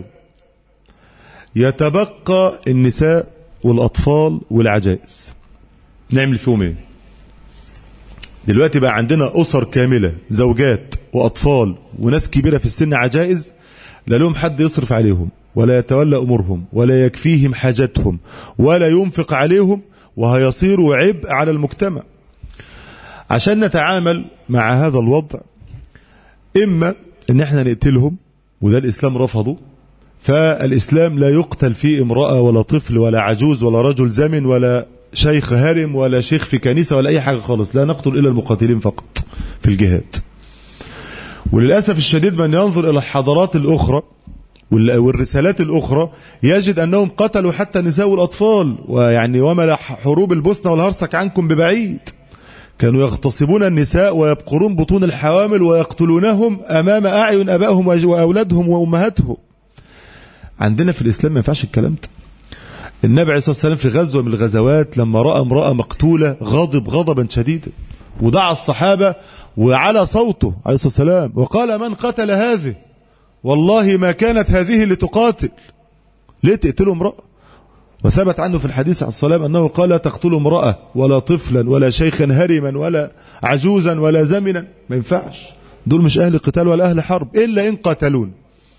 يتبقى النساء والأطفال والعجائز، نعمل فيهم ايه؟ دلوقتي بقى عندنا أسر كاملة، زوجات وأطفال وناس كبيرة في السن، عجائز، لا لهم حد يصرف عليهم ولا يتولى أمورهم ولا يكفيهم حاجتهم ولا ينفق عليهم، وهيصيروا عبء على المجتمع. عشان نتعامل مع هذا الوضع، إما إن احنا نقتلهم، وده الإسلام رفضه، فالإسلام لا يقتل فيه امرأة ولا طفل ولا عجوز ولا رجل زمن ولا شيخ هرم ولا شيخ في كنيسة ولا أي حاجة خالص، لا نقتل إلا المقاتلين فقط في الجهاد. وللأسف الشديد من ينظر إلى الحضارات الأخرى والرسالات الأخرى يجد أنهم قتلوا حتى النساء والأطفال، ويعني وما حروب البوسنة والهرسك عنكم ببعيد، كانوا يغتصبون النساء ويبقرون بطون الحوامل ويقتلونهم أمام أعين أبائهم وأولادهم وأمهاتهم. عندنا في الإسلام ما ينفعش الكلام ده. النبي عليه الصلاة والسلام في غزوة من الغزوات لما رأى امرأة مقتولة غضب غضبا شديدا، ودعا الصحابة وعلى صوته عليه الصلاة والسلام وقال: من قتل هذه؟ والله ما كانت هذه لتقاتل. ليه تقتلوا امرأة؟ وثبت عنه في الحديث عليه الصلاة والسلام أنه قال: لا تقتلوا امرأة ولا طفلا ولا شيخا هرما ولا عجوزا ولا زمنا. ما ينفعش، دول مش أهل قتال ولا أهل حرب إلا إن قتلون.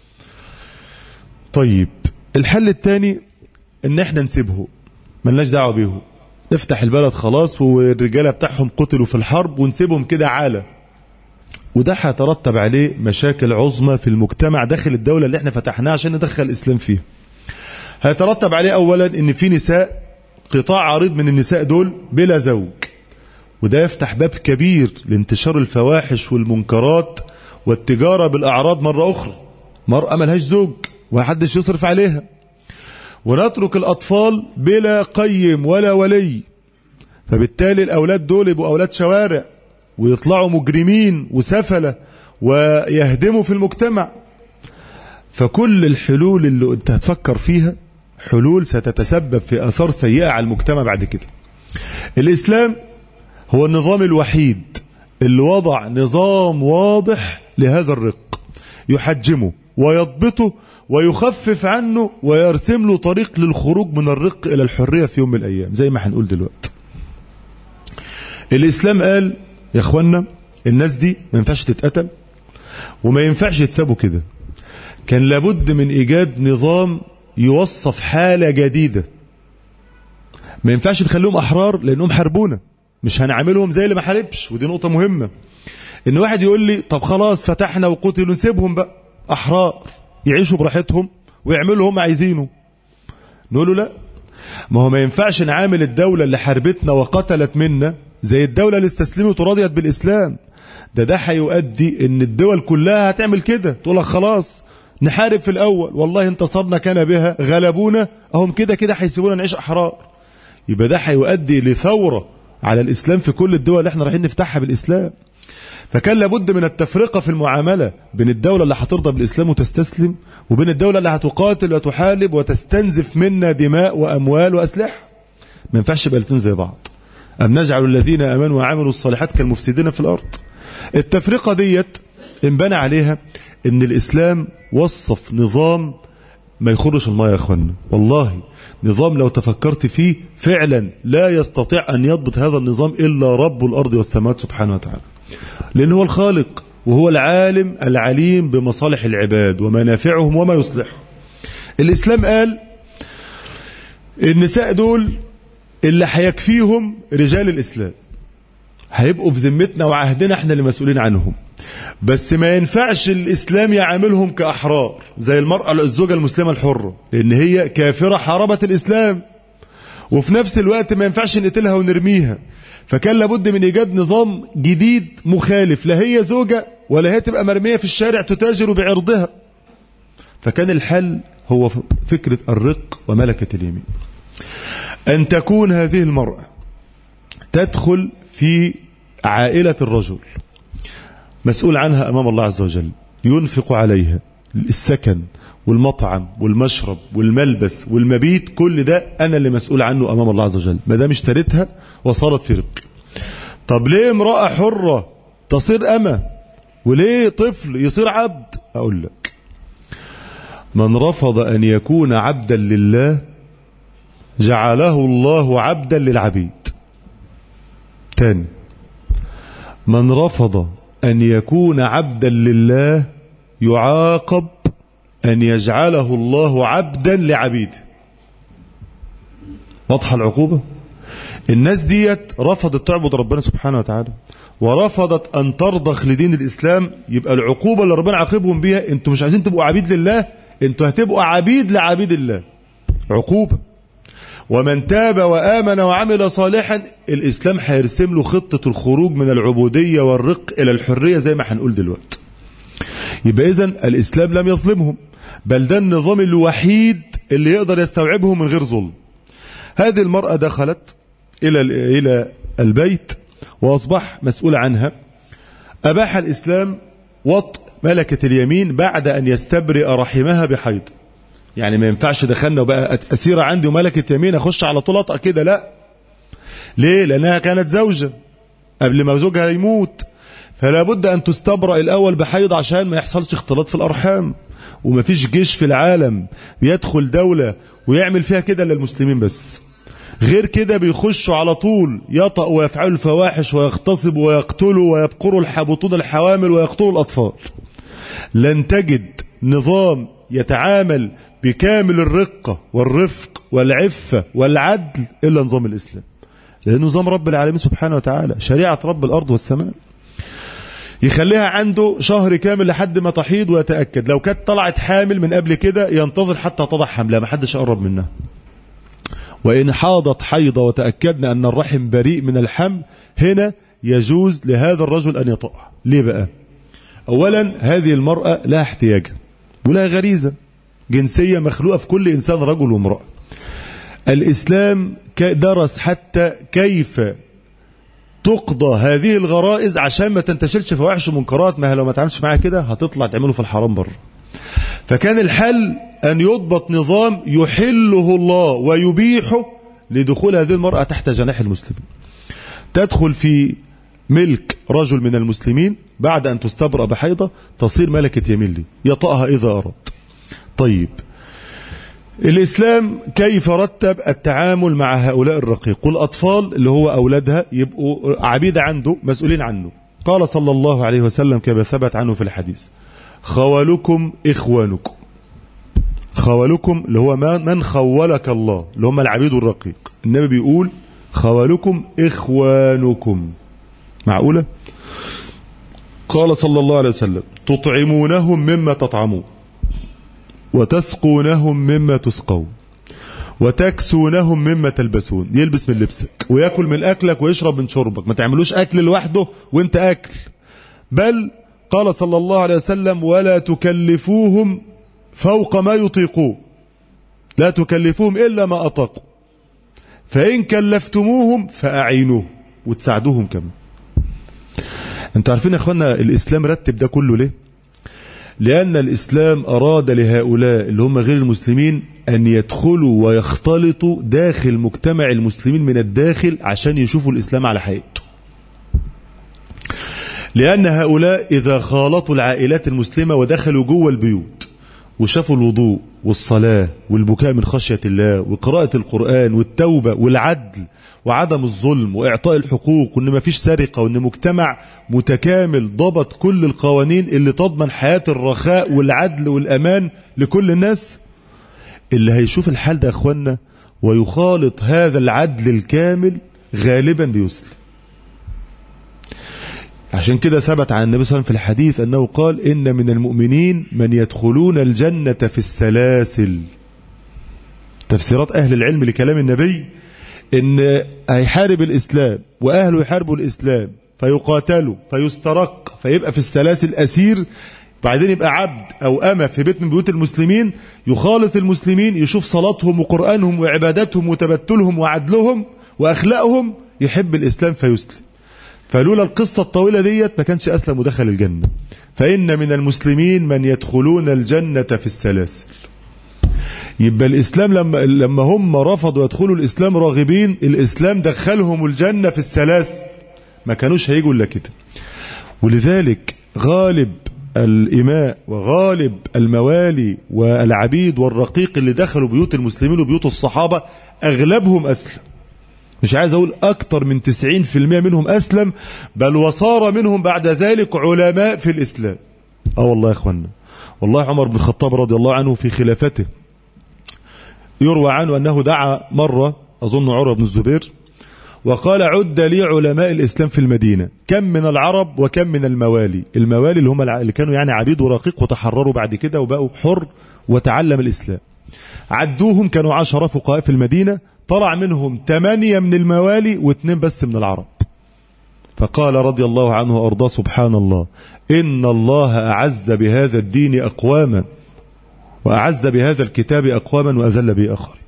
طيب الحل الثاني ان احنا نسيبه، ملناش دعوه بيهم، نفتح البلد خلاص والرجاله بتاعهم قتلوا في الحرب ونسيبهم كده عاله، وده هيترتب عليه مشاكل عظمى في المجتمع داخل الدوله اللي احنا فتحناها عشان ندخل الاسلام فيها. هيترتب عليه اولا ان في نساء، قطاع عريض من النساء دول بلا زوج، وده يفتح باب كبير لانتشار الفواحش والمنكرات والتجاره بالاعراض مره اخرى. مرأة ملهاش زوج ومحدش يصرف عليها. ونترك الأطفال بلا قيم ولا ولي، فبالتالي الأولاد دول يبقوا أولاد شوارع ويطلعوا مجرمين وسفلة ويهدموا في المجتمع. فكل الحلول اللي انت هتفكر فيها حلول ستتسبب في أثار سيئة على المجتمع بعد كده. الإسلام هو النظام الوحيد اللي وضع نظام واضح لهذا الرق، يحجمه ويضبطه ويخفف عنه ويرسم له طريق للخروج من الرق إلى الحرية في يوم من الأيام، زي ما هنقول دلوقتي. الإسلام قال يا أخوانا الناس دي ما ينفعش تتقتل وما ينفعش يتسابوا كده، كان لابد من إيجاد نظام يوصف حالة جديدة. ما ينفعش نخليهم أحرار لأنهم حاربونا، مش هنعملهم زي اللي ما حاربش. ودي نقطة مهمة، إن واحد يقول لي طب خلاص فتحنا وقتلوا نسيبهم بقى أحرار يعيشوا براحتهم ويعملوا هم عايزينه. نقول له لا، ما هو ما ينفعش نعامل الدولة اللي حاربتنا وقتلت منا زي الدولة اللي استسلمت ورضيت بالإسلام. ده ده هيؤدي ان الدول كلها هتعمل كده، تقول لك خلاص نحارب في الأول، والله انتصرنا كان بها، غلبونا اهم كده كده هيسيبونا نعيش أحرار. يبقى ده هيؤدي لثورة على الإسلام في كل الدول اللي احنا رايحين نفتحها بالإسلام. فكان لابد من التفرقة في المعاملة بين الدولة اللي هترضى بالإسلام وتستسلم وبين الدولة اللي هتقاتل وتحارب وتستنزف منا دماء وأموال وأسلحة. ما ينفعش يبقى الاثنين زي بعض. أم نجعل الذين آمنوا وعملوا الصالحات كالمفسدين في الأرض. التفرقة ديت انبنى عليها ان الإسلام وصف نظام ما يخرش الماء يا أخوانا، والله نظام لو تفكرت فيه فعلا لا يستطيع أن يضبط هذا النظام إلا رب الأرض والسماوات سبحانه وتعالى، لأنه هو الخالق وهو العالم العليم بمصالح العباد ومنافعهم وما يصلحهم. الإسلام قال النساء دول اللي هيكفيهم رجال الإسلام، هيبقوا في ذمتنا وعهدنا احنا اللي مسؤولين عنهم، بس ما ينفعش الإسلام يعاملهم كأحرار زي المرأة الزوجة المسلمة الحرة، لأن هي كافرة حاربت الإسلام، وفي نفس الوقت ما ينفعش نقتلها ونرميها. فكان لابد من إيجاد نظام جديد مخالف، لا هي زوجة ولا هي تبقى مرمية في الشارع تتاجر بعرضها. فكان الحل هو فكرة الرق وملكة اليمين، أن تكون هذه المرأة تدخل في عائلة الرجل، مسؤول عنها أمام الله عز وجل، ينفق عليها السكن والمطعم والمشرب والملبس والمبيت، كل ده أنا اللي مسؤول عنه أمام الله عز وجل ما دام اشتريتها وصارت في رق. طب ليه امرأة حرة تصير أمة وليه طفل يصير عبد؟ أقول لك، من رفض أن يكون عبدا لله جعله الله عبدا للعبيد. تاني، من رفض أن يكون عبدا لله يعاقب أن يجعله الله عبدا لعبيده. واضحة العقوبة؟ الناس ديت رفضت تعبد ربنا سبحانه وتعالى، ورفضت أن ترضخ لدين الإسلام. يبقى العقوبة اللي ربنا عاقبهم بيها، انتوا مش عايزين تبقوا عبيد لله، انتوا هتبقوا عبيد لعبيد الله. عقوبة. ومن تاب وآمن وعمل صالحا، الإسلام هيرسم له خطة الخروج من العبودية والرق إلى الحرية زي ما هنقول دلوقتي. يبقى إذن الإسلام لم يظلمهم، بل ده النظام الوحيد اللي يقدر يستوعبهم من غير ظلم. هذه المرأة دخلت إلى إلى البيت وأصبح مسؤول عنها. أباح الإسلام وطء ملكة اليمين بعد أن يستبرئ رحمها بحيض. يعني ما ينفعش دخلنا وبقى أسيرة عندي وملكة يمين أخش على طول أطأ كده، لا. ليه؟ لأنها كانت زوجة قبل ما زوجها يموت، فلا بد أن تستبرأ الأول بحيض عشان ما يحصلش اختلاط في الأرحام. وما فيش جيش في العالم بيدخل دولة ويعمل فيها كده إلا المسلمين بس. غير كده بيخشوا على طول يطأ ويفعلوا الفواحش ويغتصبوا ويقتلوا ويبقروا الحبطون الحوامل ويقتلوا الأطفال. لن تجد نظام يتعامل بكامل الرقة والرفق والعفة والعدل إلا نظام الإسلام، لأنه نظام رب العالمين سبحانه وتعالى، شريعة رب الأرض والسماء. يخليها عنده شهر كامل لحد ما تحيض ويتأكد. لو كانت طلعت حامل من قبل كده ينتظر حتى تضع حملها، ما حدش يقرب منها. وإن حاضت حيضة وتأكدنا أن الرحم بريء من الحمل، هنا يجوز لهذا الرجل أن يطأ. ليه بقى؟ أولا هذه المرأة لها احتياج ولها غريزة جنسية مخلوقة في كل إنسان رجل وامرأة. الإسلام درس حتى كيف تقضى هذه الغرائز عشان ما تنتشلش فواحش ومنكرات. ما لو ما تعملش معاها كده هتطلع تعمله في الحرام بره. فكان الحل أن يضبط نظام يحله الله ويبيحه لدخول هذه المرأة تحت جناح المسلمين. تدخل في ملك رجل من المسلمين بعد أن تستبرأ بحيضة، تصير ملكة يمين لي يطأها إذا أراد. طيب، الإسلام كيف رتب التعامل مع هؤلاء الرقيق؟ والأطفال اللي هو أولادها يبقوا عبيد عنده مسؤولين عنه. قال صلى الله عليه وسلم كما ثبت عنه في الحديث: خوالكم إخوانكم. خوالكم اللي هو من خولك الله، اللي هم العبيد الرقيق. النبي بيقول خوالكم إخوانكم. معقولة؟ قال صلى الله عليه وسلم: تطعمونهم مما تطعمون، وتسقونهم مما تسقون، وتكسونهم مما تلبسون. يلبس من لبسك ويأكل من أكلك ويشرب من شربك. ما تعملوش أكل لوحده وانت أكل. بل قال صلى الله عليه وسلم: ولا تكلفوهم فوق ما يطيقون، لا تكلفوهم إلا ما أطاقوا، فإن كلفتموهم فأعينوهم وتساعدوهم كمان. انتوا عارفين يا اخوانا الإسلام رتب ده كله ليه؟ لأن الإسلام أراد لهؤلاء اللي هم غير المسلمين أن يدخلوا ويختلطوا داخل مجتمع المسلمين من الداخل عشان يشوفوا الإسلام على حقيقته. لأن هؤلاء إذا خالطوا العائلات المسلمة ودخلوا جوه البيوت وشافوا الوضوء والصلاة والبكاء من خشية الله وقراءة القرآن والتوبة والعدل وعدم الظلم وإعطاء الحقوق، وإن ما فيش سرقة، وإن مجتمع متكامل ضبط كل القوانين اللي تضمن حياة الرخاء والعدل والأمان لكل الناس، اللي هيشوف الحال ده أخوانا ويخالط هذا العدل الكامل غالبا بيسلم. عشان كده ثبت عن النبي صلى الله عليه وسلم في الحديث أنه قال: إن من المؤمنين من يدخلون الجنة في السلاسل. تفسيرات أهل العلم لكلام النبي إن هيحارب الإسلام وأهله يحاربوا الإسلام فيقاتلوا فيسترق فيبقى في السلاسل أسير، بعدين يبقى عبد أو أمة في بيت من بيوت المسلمين، يخالط المسلمين، يشوف صلاتهم وقرآنهم وعباداتهم وتبتلهم وعدلهم وأخلاقهم، يحب الإسلام فيسلم. فلولا القصة الطويلة ديت ما كانش أسلم ودخل الجنة. فإن من المسلمين من يدخلون الجنة في السلاسل. يبقى الإسلام لما لما هم رفضوا يدخلوا الإسلام راغبين، الإسلام دخلهم الجنة في السلاسل، ما كانوش هيجوا إلا كده. ولذلك غالب الإماء وغالب الموالي والعبيد والرقيق اللي دخلوا بيوت المسلمين وبيوت الصحابة أغلبهم أسلم. مش عايز أقول أكتر من تسعين في المئة منهم أسلم، بل وصار منهم بعد ذلك علماء في الإسلام. آه والله يا أخوانا، والله عمر بن الخطاب رضي الله عنه في خلافته يروى عنه أنه دعا مرة أظن عروة بن الزبير وقال: عد لي علماء الإسلام في المدينة، كم من العرب وكم من الموالي. الموالي اللي هم اللي كانوا يعني عبيد ورقيق وتحرروا بعد كده وبقوا حر وتعلم الإسلام. عدوهم كانوا عشرة فقهاء في المدينة، طلع منهم ثمانية من الموالي واثنين بس من العرب. فقال رضي الله عنه وأرضاه: سبحان الله، إن الله أعز بهذا الدين أقواما وأعز بهذا الكتاب أقواما وأذل به آخرين.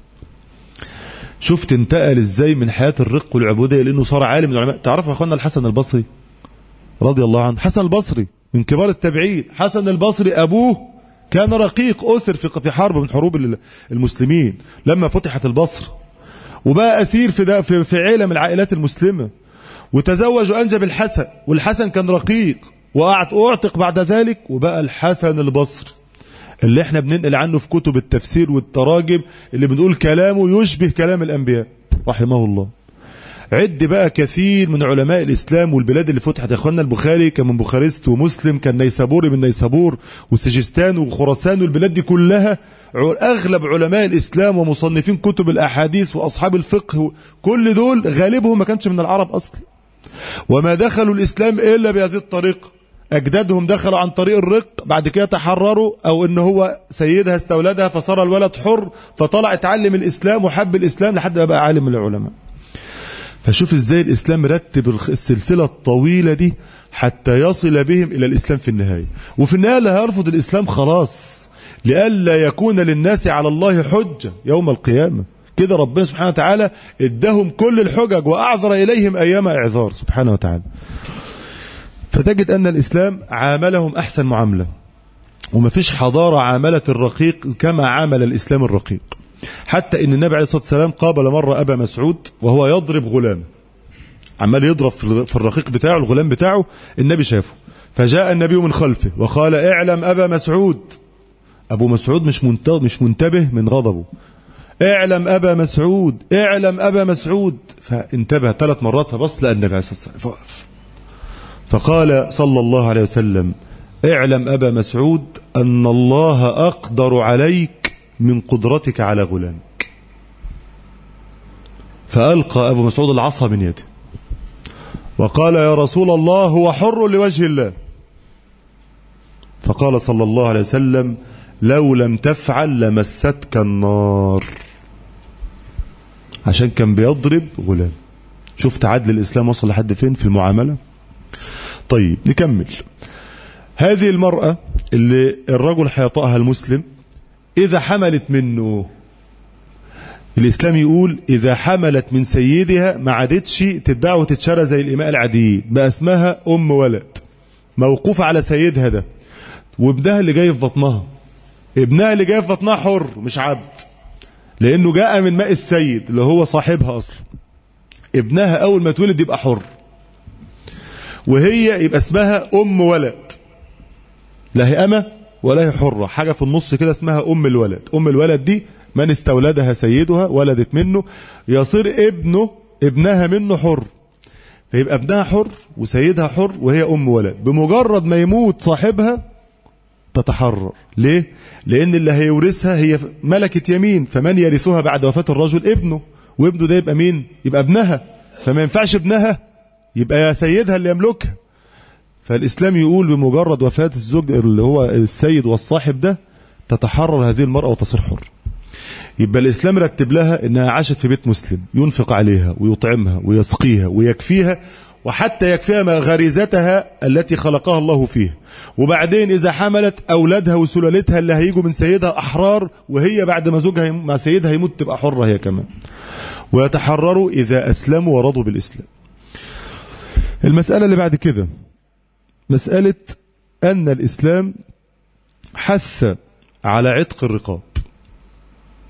شفت انتقل ازاي من حياة الرق والعبودية لأنه صار عالم من العلماء. تعرفوا يا أخوانا الحسن البصري رضي الله عنه، حسن البصري من كبار التابعين. حسن البصري أبوه كان رقيق، أسر في حرب من حروب المسلمين لما فتحت البصر، وبقى أسير في في في عيلة من العائلات المسلمة، وتزوج وأنجب الحسن، والحسن كان رقيق وأعتق بعد ذلك، وبقى الحسن البصري اللي احنا بننقل عنه في كتب التفسير والتراجم، اللي بنقول كلامه يشبه كلام الأنبياء رحمه الله. عد بقى كثير من علماء الإسلام والبلاد اللي فتحت. يا اخوانا البخاري كان من بوخارست، ومسلم كان نيسابوري من نيسابور، وسجستان وخراسان، والبلاد دي كلها أغلب علماء الإسلام ومصنفين كتب الأحاديث وأصحاب الفقه كل دول غالبهم ما كانش من العرب أصلا، وما دخلوا الإسلام إلا بهذه الطريقة. أجدادهم دخلوا عن طريق الرق، بعد كده تحرروا، أو إن هو سيدها استولدها فصار الولد حر، فطلع اتعلم الإسلام وحب الإسلام لحد ما بقى عالم من العلماء. فشوف إزاي الإسلام رتب السلسلة الطويلة دي حتى يصل بهم إلى الإسلام في النهاية. وفي النهاية لا هيرفض الإسلام خلاص، لئلا يكون للناس على الله حجة يوم القيامة. كده ربنا سبحانه وتعالى ادهم كل الحجج وأعذر إليهم أيام إعذار سبحانه وتعالى. فتجد أن الإسلام عاملهم أحسن معاملة، وما فيش حضارة عاملت الرقيق كما عامل الإسلام الرقيق. حتى إن النبي عليه الصلاة والسلام قابل مرة أبا مسعود وهو يضرب غلام، عمال يضرب في الرقيق بتاعه الغلام بتاعه، النبي شافه فجاء النبي من خلفه وقال: اعلم أبا مسعود. أبو مسعود مش مش منتبه من غضبه، اعلم أبا مسعود، اعلم أبا مسعود. فانتبه ثلاث مرات، فبص لأ النبي عليه الصلاة والسلام فوقف، فقال صلى الله عليه وسلم: اعلم أبا مسعود أن الله أقدر عليك من قدرتك على غلامك. فألقى أبو مسعود العصا من يده وقال: يا رسول الله هو حر لوجه الله. فقال صلى الله عليه وسلم: لو لم تفعل لمستك النار، عشان كان بيضرب غلام. شفت عدل الإسلام وصل لحد فين في المعاملة. طيب نكمل. هذه المرأة اللي الرجل حيطأها المسلم إذا حملت منه، الإسلام يقول إذا حملت من سيدها ما عادتش تتباع وتتشرى زي الإماء العاديين، بقى اسمها أم ولد موقوفة على سيدها ده، وابنها اللي جاي في بطنها، ابنها اللي جاي في بطنها حر مش عبد، لأنه جاء من ماء السيد اللي هو صاحبها أصلا. ابنها أول ما تولد يبقى حر، وهي يبقى اسمها أم ولد، لا هي أمة ولا هي حرة، حاجة في النص كده اسمها أم الولد. أم الولد دي من استولدها سيدها، ولدت منه، يصير ابنه ابنها منه حر، فيبقى ابنها حر وسيدها حر وهي أم ولد. بمجرد ما يموت صاحبها تتحرر. ليه؟ لأن اللي هيورثها هي ملكة يمين، فمن يرثها بعد وفاة الرجل ابنه، وابنه ده يبقى مين؟ يبقى ابنها، فما ينفعش ابنها يبقى يا سيدها اللي يملكها. فالإسلام يقول بمجرد وفاة الزوج اللي هو السيد والصاحب ده تتحرر هذه المرأة وتصير حر. يبقى الإسلام رتب لها إنها عاشت في بيت مسلم، ينفق عليها ويطعمها ويسقيها ويكفيها، وحتى يكفيها ما غريزتها التي خلقها الله فيها. وبعدين إذا حملت أولادها وسلالتها اللي هيجوا من سيدها أحرار، وهي بعد ما زوجها مع سيدها يموت تبقى حرة هي كمان. ويتحرروا إذا أسلموا ورضوا بالإسلام. المسألة اللي بعد كده مسألة أن الإسلام حث على عتق الرقاب.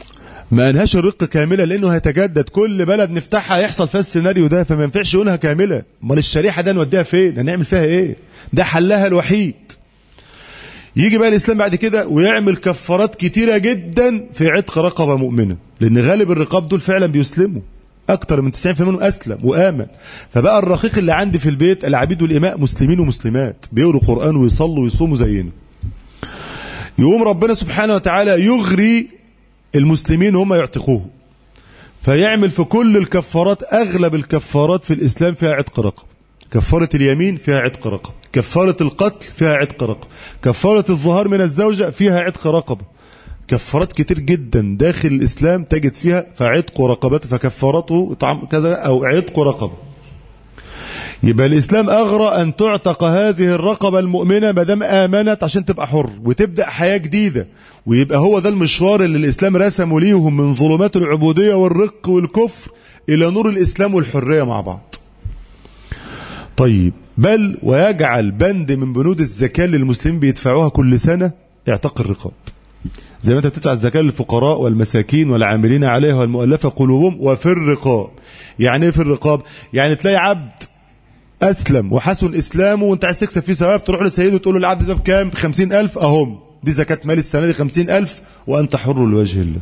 ما انهاش الرق كاملة لأنه هيتجدد، كل بلد نفتحها يحصل فيها السيناريو ده، فما ينفعش يقولها كاملة. امال الشريحة ده نوديها فين؟ هنعمل فيها ايه؟ ده حلها الوحيد. يجي بقى الإسلام بعد كده ويعمل كفارات كتيرة جدا في عتق رقبة مؤمنة، لأن غالب الرقاب دول فعلا بيسلموا، أكتر من تسعين بالمئة منهم أسلم وآمن. فبقى الرقيق اللي عندي في البيت العبيد والإماء مسلمين ومسلمات بيقروا قرآن ويصلوا ويصوموا زينا. يقوم ربنا سبحانه وتعالى يغري المسلمين هم يعتقوه، فيعمل في كل الكفارات، أغلب الكفارات في الإسلام فيها عتق رقبة. كفارة اليمين فيها عتق رقبة، كفارة القتل فيها عتق رقبة، كفارة الظهار من الزوجة فيها عتق رقبة. كفارات كتير جدا داخل الإسلام تجد فيها فعتق رقبته، فكفارته كذا أو عتق رقبة. يبقى الإسلام أغرى أن تعتق هذه الرقبة المؤمنة ما دام آمنت عشان تبقى حر وتبدأ حياة جديدة، ويبقى هو ده المشوار اللي الإسلام رسمه ليهم من ظلمات العبودية والرق والكفر إلى نور الإسلام والحرية مع بعض. طيب، بل ويجعل بند من بنود الزكاة للمسلمين بيدفعوها كل سنة اعتق الرقاب، زي ما انت بتدفع الزكاة للفقراء والمساكين والعاملين عليها والمؤلفة قلوبهم وفي الرقاب. يعني ايه في الرقاب؟ يعني تلاقي عبد أسلم وحسن إسلامه وانت عايز تكسب فيه ثواب، تروح لسيده وتقول له العبد ده بكام؟ بخمسين ألف، أهم دي زكاة مال السنة دي خمسين ألف وأنت حر لوجه الله.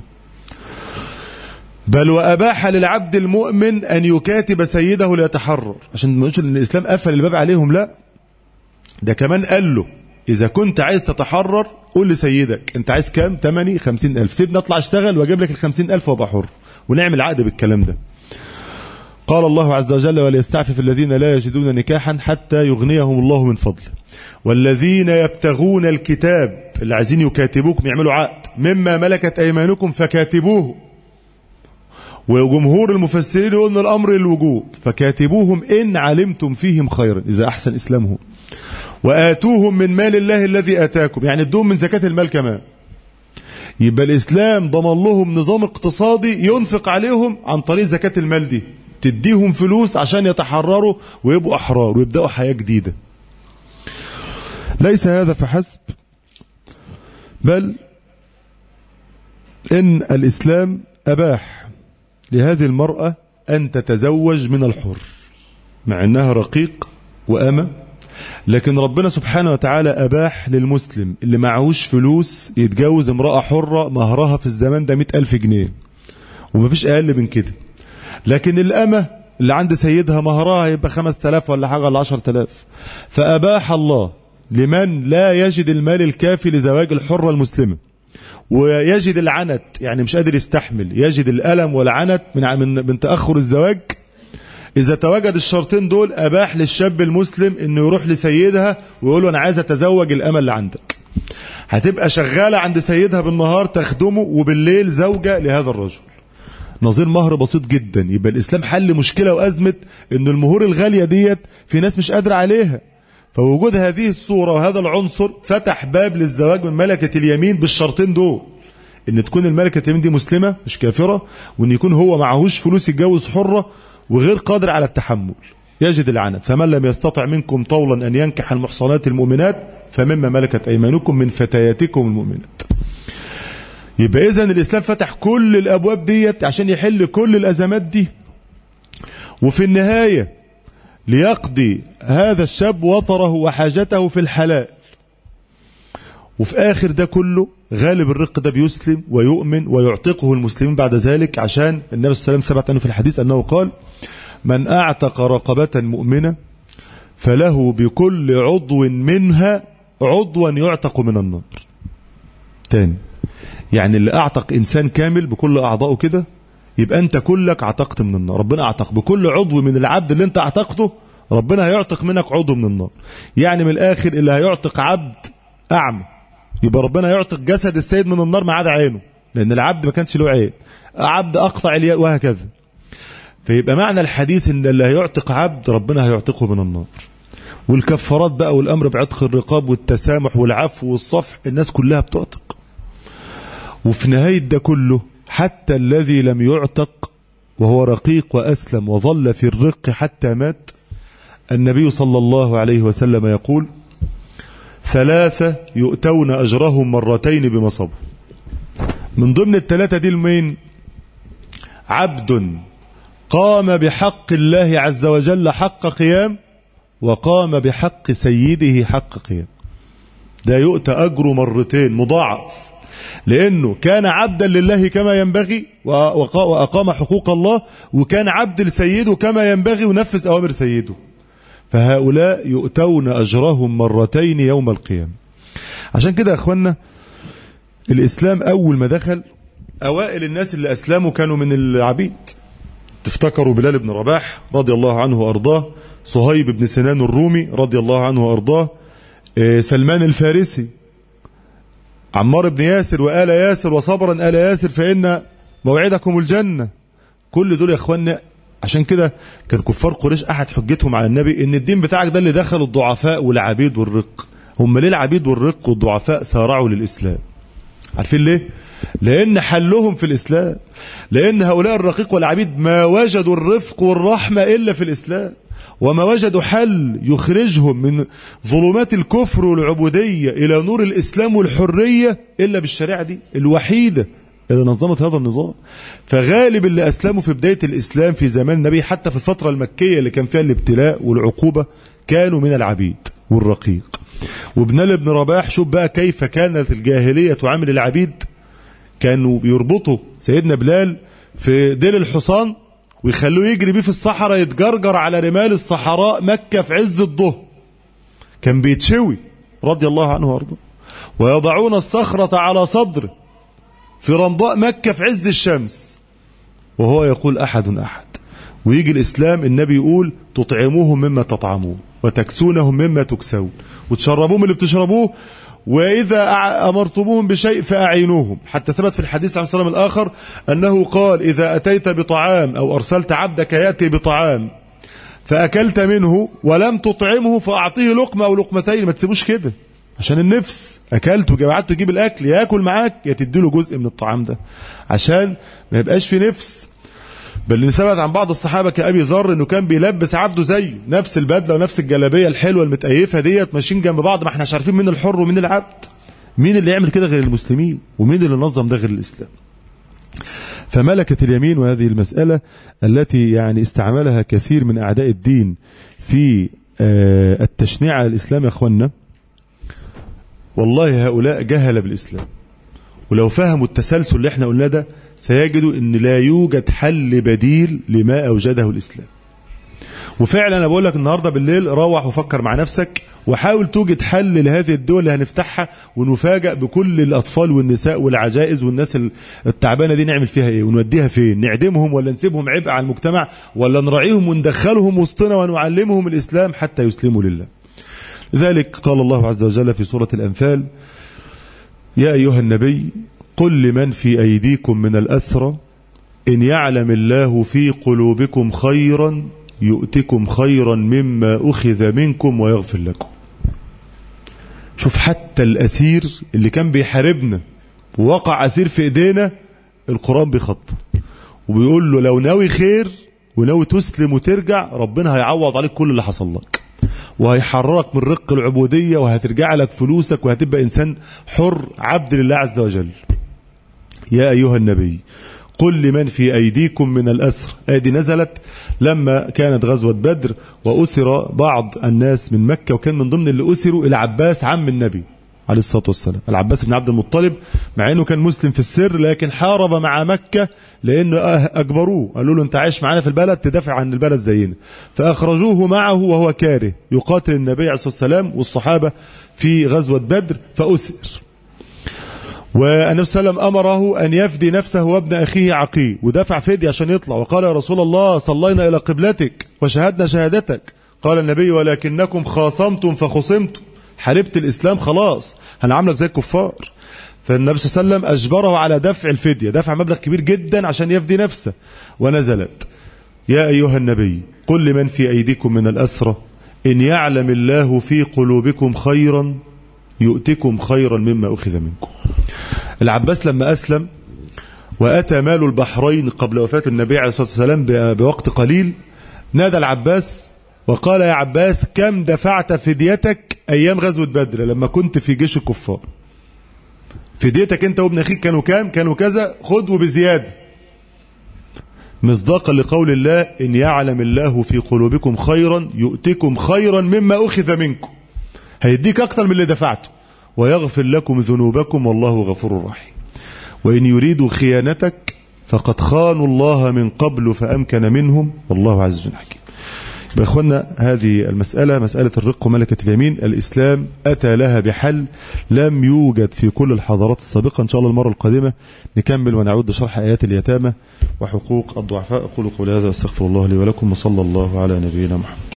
بل وأباح للعبد المؤمن أن يكاتب سيده ليتحرر، عشان ما نقولش إن الإسلام قفل الباب عليهم، لا، ده كمان قال له إذا كنت عايز تتحرر قول لسيدك أنت عايز كام؟ تمني خمسين ألف، سيبني أطلع أشتغل وأجيب لك الخمسين ألف وأبقى حر، ونعمل عقد بالكلام ده. قال الله عز وجل وليستعفف الذين لا يجدون نكاحا حتى يغنيهم الله من فضله والذين يبتغون الكتاب، اللي عايزين يكاتبوكم يعملوا عقد، مما ملكت أيمانكم فكاتبوه. وجمهور المفسرين يقولون الأمر الوجوب، فكاتبوهم إن علمتم فيهم خيرا إذا أحسن إسلامهم، وآتوهم من مال الله الذي آتاكم، يعني ادوهم من زكاة المال كمان. يبقى الإسلام ضمن لهم نظام اقتصادي ينفق عليهم عن طريق زكاة المال دي، تديهم فلوس عشان يتحرروا ويبقوا أحرار ويبدأوا حياة جديدة. ليس هذا فحسب، بل إن الإسلام أباح لهذه المرأة أن تتزوج من الحر مع أنها رقيق وأمة، لكن ربنا سبحانه وتعالى أباح للمسلم اللي معهوش فلوس يتجوز امرأة حرة مهرها في الزمان ده مئة ألف جنيه ومفيش أقل من كده. لكن الأمة اللي عند سيدها مهرها يبقى خمس تلاف ولا حاجة ولا عشر تلاف. فأباح الله لمن لا يجد المال الكافي لزواج الحرة المسلمة ويجد العنت، يعني مش قادر يستحمل، يجد الألم والعنت من من تأخر الزواج، إذا تواجد الشرطين دول أباح للشاب المسلم إنه يروح لسيدها ويقول له أنا عايز أتزوج الأمة اللي عندك. هتبقى شغالة عند سيدها بالنهار تخدمه، وبالليل زوجة لهذا الرجل، نظير مهر بسيط جدا. يبقى الإسلام حل مشكلة وأزمة إن المهور الغالية ديت في ناس مش قادرة عليها، فوجود هذه الصورة وهذا العنصر فتح باب للزواج من ملكة اليمين بالشرطين دول، إن تكون الملكة اليمين دي مسلمة مش كافرة، وإن يكون هو معهوش فلوس يتجوز حرة وغير قادر على التحمل يجد العنت. فمن لم يستطع منكم طولا أن ينكح المحصنات المؤمنات فمما ملكت أيمانكم من فتياتكم المؤمنات. يبقى إذن الإسلام فتح كل الأبواب ديت عشان يحل كل الأزمات دي، وفي النهاية ليقضي هذا الشاب وطره وحاجته في الحلال. وفي آخر ده كله غالب الرق ده بيسلم ويؤمن ويعتقه المسلمين بعد ذلك، عشان النبي صلى الله عليه وسلم ثبت عنه في الحديث أنه قال من أعتق رقبة مؤمنة فله بكل عضو منها عضوا يعتق من النار. تاني، يعني اللي أعتق إنسان كامل بكل أعضائه كده يبقى أنت كلك عتقت من النار. ربنا أعتق بكل عضو من العبد اللي أنت أعتقته، ربنا هيعتق منك عضو من النار. يعني من الآخر اللي هيعتق عبد أعمى يبقى ربنا يعتق جسد السيد من النار ما عدا عينه، لأن العبد ما كانش له عين، عبد أقطع الياء وهكذا. فيبقى معنى الحديث إن اللي هيعتق عبد ربنا هيعتقه من النار. والكفارات بقى والأمر بعتق الرقاب والتسامح والعفو والصفح الناس كلها بتعتق. وفي نهاية ده كله حتى الذي لم يعتق وهو رقيق وأسلم وظل في الرق حتى مات، النبي صلى الله عليه وسلم يقول ثلاثة يؤتون أجرهم مرتين بما صبروا. من ضمن الثلاثة دي المين؟ عبد قام بحق الله عز وجل حق قيام، وقام بحق سيده حق قيام. ده يؤتى أجره مرتين مضاعف، لأنه كان عبدا لله كما ينبغي وأقام حقوق الله، وكان عبد لسيده كما ينبغي ونفذ أوامر سيده. فهؤلاء يؤتون أجرهم مرتين يوم القيامة. عشان كده يا أخوانا، الإسلام أول ما دخل، أوائل الناس اللي أسلموا كانوا من العبيد. تفتكروا بلال بن رباح رضي الله عنه وأرضاه، صهيب بن سنان الرومي رضي الله عنه وأرضاه، سلمان الفارسي، عمار بن ياسر وآل ياسر، وصبرا آل ياسر فإن موعدكم الجنة. كل دول يا أخوانا. عشان كده كان كفار قريش أحد حجتهم على النبي إن الدين بتاعك ده اللي دخل الضعفاء والعبيد والرق. هم ليه العبيد والرق والضعفاء سارعوا للإسلام؟ عارفين ليه؟ لأن حلهم في الإسلام. لأن هؤلاء الرقيق والعبيد ما وجدوا الرفق والرحمة إلا في الإسلام، وما وجدوا حل يخرجهم من ظلمات الكفر والعبودية إلى نور الإسلام والحرية إلا بالشريعة دي الوحيدة اللي نظمت هذا النظام. فغالب اللي أسلموا في بداية الإسلام في زمان النبي، حتى في الفترة المكية اللي كان فيها الابتلاء والعقوبة، كانوا من العبيد والرقيق. وبلال بن رباح، شوف بقى كيف كانت الجاهلية تعامل العبيد. كانوا بيربطوا سيدنا بلال في ديل الحصان ويخلوه يجري بيه في الصحراء، يتجرجر على رمال الصحراء مكة في عز الظهر. كان بيتشوي رضي الله عنه وارضاه. ويضعون الصخرة على صدره في رمضاء مكة في عز الشمس، وهو يقول أحد أحد. ويجي الإسلام النبي يقول تطعموهم مما تطعمون وتكسونهم مما تكسون، وتشربوهم اللي بتشربوه، وإذا أمرتموهم بشيء فأعينوهم. حتى ثبت في الحديث عن السلام الآخر أنه قال إذا أتيت بطعام أو أرسلت عبدك يأتي بطعام فأكلت منه ولم تطعمه فأعطيه لقمة أو لقمتين. ما تسيبوش كده، عشان النفس أكلت وقعدت تجيب الأكل، يأكل معاك يا تديله جزء من الطعام ده عشان ما يبقاش في نفس. بل ثبت عن بعض الصحابة كأبي ذر انه كان بيلبس عبده زيه، نفس البدله ونفس الجلابيه الحلوه المتأيفه ديت، ماشيين جنب بعض. ما احناش عارفين مين الحر ومين العبد. مين اللي يعمل كده غير المسلمين؟ ومين اللي نظم ده غير الإسلام؟ فملكة اليمين، وهذه المسألة التي يعني استعملها كثير من أعداء الدين في التشنيع على الإسلام يا أخوانا. والله هؤلاء جهل بالإسلام، ولو فهموا التسلسل اللي احنا قلنا ده سيجدوا ان لا يوجد حل بديل لما اوجده الاسلام. وفعلا انا بقول لك النهارده بالليل روح وفكر مع نفسك وحاول توجد حل لهذه الدول اللي هنفتحها ونفاجأ بكل الاطفال والنساء والعجائز والناس التعبانه دي. نعمل فيها ايه ونوديها فين؟ نعدمهم ولا نسيبهم عبء على المجتمع، ولا نراعيهم وندخلهم وسطنا ونعلمهم الاسلام حتى يسلموا لله؟ لذلك قال الله عز وجل في سورة الأنفال: يا أيها النبي قل لمن في أيديكم من الأسرى إن يعلم الله في قلوبكم خيرا يؤتكم خيرا مما أخذ منكم ويغفر لكم. شوف حتى الأسير اللي كان بيحاربنا ووقع أسير في إيدينا، القرآن بيخاطبه وبيقول له لو ناوي خير وناوي تسلم وترجع، ربنا هيعوض عليك كل اللي حصل لك، وهيحررك من رق العبودية، وهترجع لك فلوسك، وهتبقى إنسان حر عبد لله عز وجل. يا أيها النبي قل لمن في أيديكم من الأسر. هذه نزلت لما كانت غزوة بدر وأسر بعض الناس من مكة، وكان من ضمن اللي أسروا العباس عم النبي عليه الصلاة والسلام، العباس بن عبد المطلب، مع أنه كان مسلم في السر لكن حارب مع مكة لأنه أجبروه، قالوا له أنت عايش معنا في البلد تدافع عن البلد زينا، فأخرجوه معه وهو كاره يقاتل النبي عليه الصلاة والسلام والصحابة في غزوة بدر فأسر. والنبي صلى الله عليه وسلم أمره أن يفدي نفسه وابن أخيه عقيل، ودفع فدية عشان يطلع، وقال يا رسول الله صلينا إلى قبلتك وشهدنا شهادتك. قال النبي ولكنكم خاصمتم فخصمتم، حاربت الإسلام خلاص هنعاملك زي الكفار. فالنبي صلى الله عليه وسلم أجبره على دفع الفدية، دفع مبلغ كبير جدا عشان يفدي نفسه. ونزلت يا أيها النبي قل لمن في أيديكم من الأسرى إن يعلم الله في قلوبكم خيرا يؤتكم خيرا مما أخذ منكم. العباس لما أسلم وأتى مال البحرين قبل وفاة النبي عليه الصلاة والسلام بوقت قليل، نادى العباس وقال يا عباس كم دفعت فديتك أيام غزوة بدر لما كنت في جيش الكفار؟ فديتك أنت وابن أخيك كانوا كام؟ كانوا كذا، خد وبزيادة. مصداقا لقول الله إن يعلم الله في قلوبكم خيرا يؤتكم خيرا مما أخذ منكم، هيديك أكثر من اللي دفعته ويغفر لكم ذنوبكم والله غفور رحيم. وإن يريدوا خيانتك فقد خانوا الله من قبل فأمكن منهم والله عزيز حكيم. يا إخوانا هذه المسألة مسألة الرق وملكة اليمين الإسلام أتى لها بحل لم يوجد في كل الحضارات السابقة. إن شاء الله المرة القادمة نكمل ونعود لشرح آيات اليتامى وحقوق الضعفاء. أقول قولي هذا أستغفر الله لي ولكم وصلى الله على نبينا محمد.